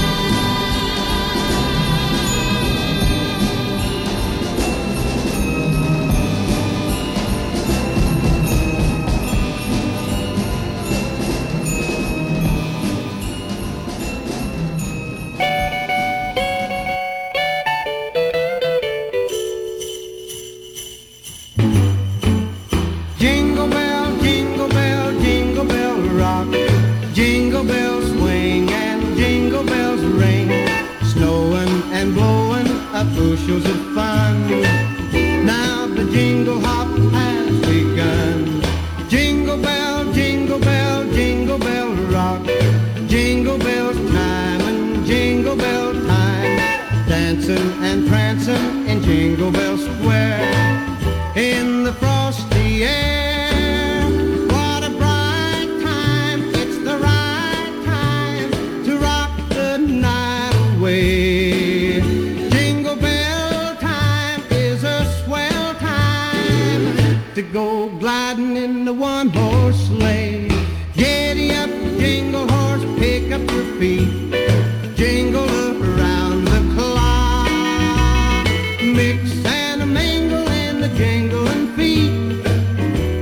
Speaker 6: Jingle bell, jingle bell, jingle bell rock. Jingle bells swing and jingle bells ring. Snowing and blowing up bushels of fun. Now the jingle hop has begun. Jingle bell, jingle bell, jingle bell rock. Jingle bells time and jingle bell time. Dancing and prancing in Jingle Bell Square. In the frosty air, what a bright time, it's the right time to rock the night away. Jingle bell time is a swell time to go gliding in the one-horse sleigh. Giddy up, jingle horse, pick up your feet, jingle around the clock. Mix and a mingle in the jingling feet.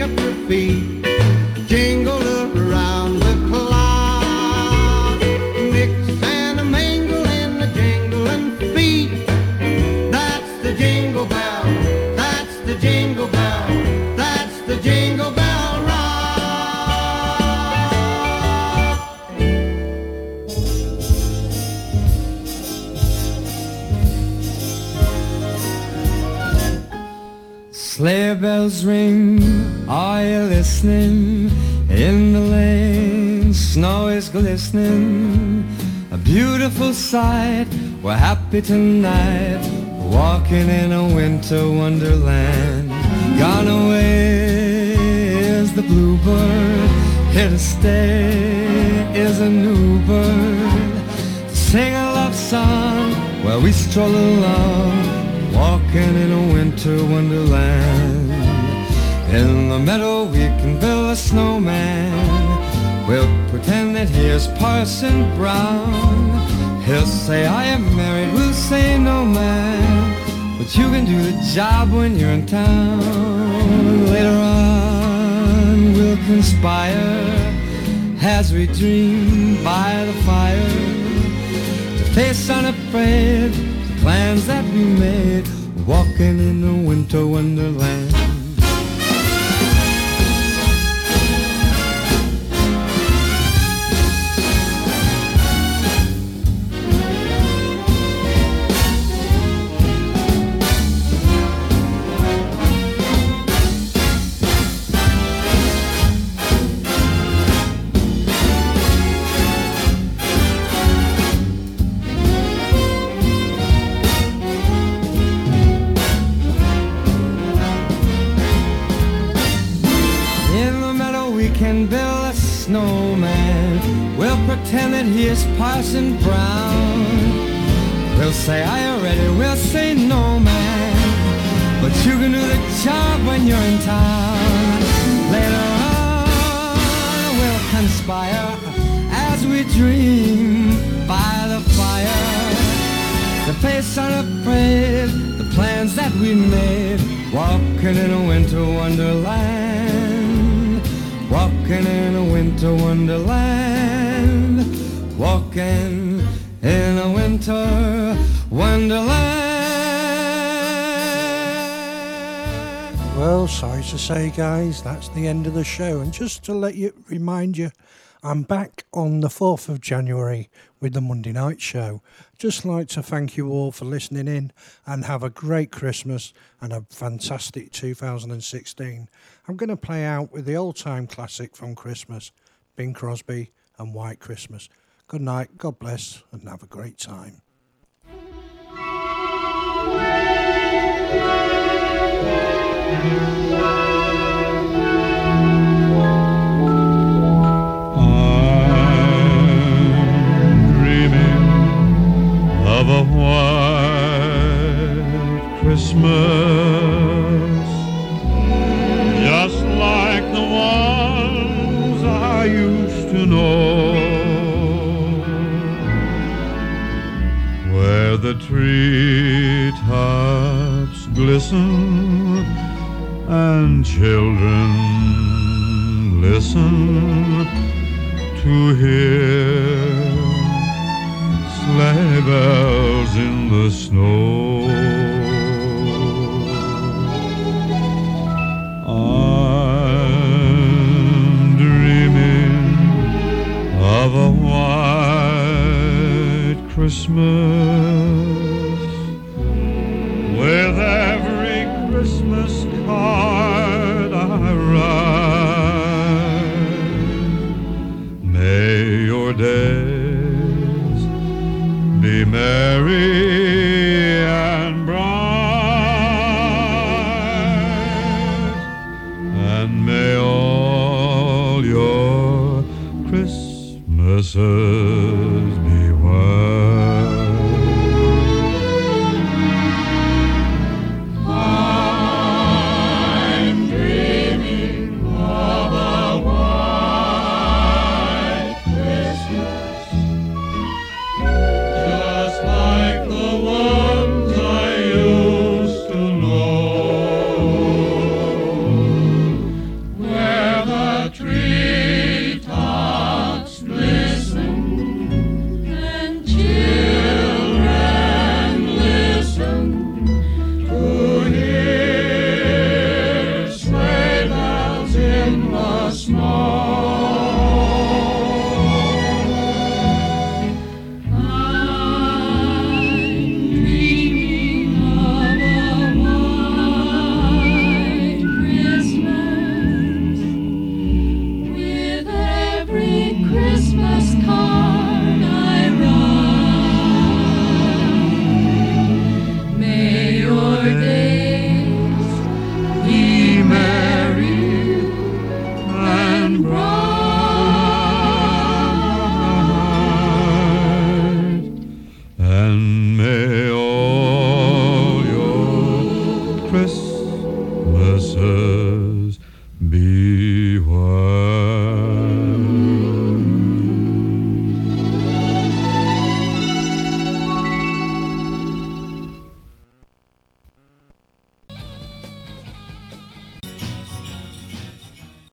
Speaker 6: step your feet, jingle around the clock. Mix and a mingle in the jingling feet. That's the jingle bell, that's the jingle bell, that's the jingle bell rock.
Speaker 20: Sleigh bells ring, are you listening? In the lane, snow is glistening. A beautiful sight, we're happy tonight, walking in a winter wonderland. Gone away is the bluebird, here to stay is a new bird. Sing a love song while we stroll along, walking in a winter wonderland. In the meadow we can build a snowman. We'll pretend that he is Parson Brown. He'll say I am married, we'll say no man, but you can do the job when you're in town. Later on we'll conspire as we dream by the fire, to face unafraid the plans that we made, walking in a winter wonderland. Pretend that he is Parson Brown. We'll say are you ready, we'll say no man, but you can do the job when you're in town. Later on we'll conspire as we dream by the fire, to face unafraid the plans that we made, walking in a winter wonderland, walking in a winter wonderland, walking in a winter wonderland.
Speaker 1: Well, sorry to say, guys, that's the end of the show. And just to let you remind you, I'm back on the fourth of January with the Monday night show. Just like to thank you all for listening in, and have a great Christmas and a fantastic two thousand sixteen. I'm going to play out with the old-time classic from Christmas, Bing Crosby and White Christmas. Good night, God bless, and have a great time.
Speaker 6: Of a white Christmas, just like the ones I used to know, where the treetops glisten and children listen to hear sleigh bells in the snow. I'm dreaming of a white Christmas, with every Christmas card I write. May your day be merry and bright, and may all your Christmases be white. I'm dreaming of a white Christmas, just like the ones I used to know,
Speaker 19: the treetops glisten, and children listen to hear sleigh bells in the snow.
Speaker 15: And may all your Christmases be white.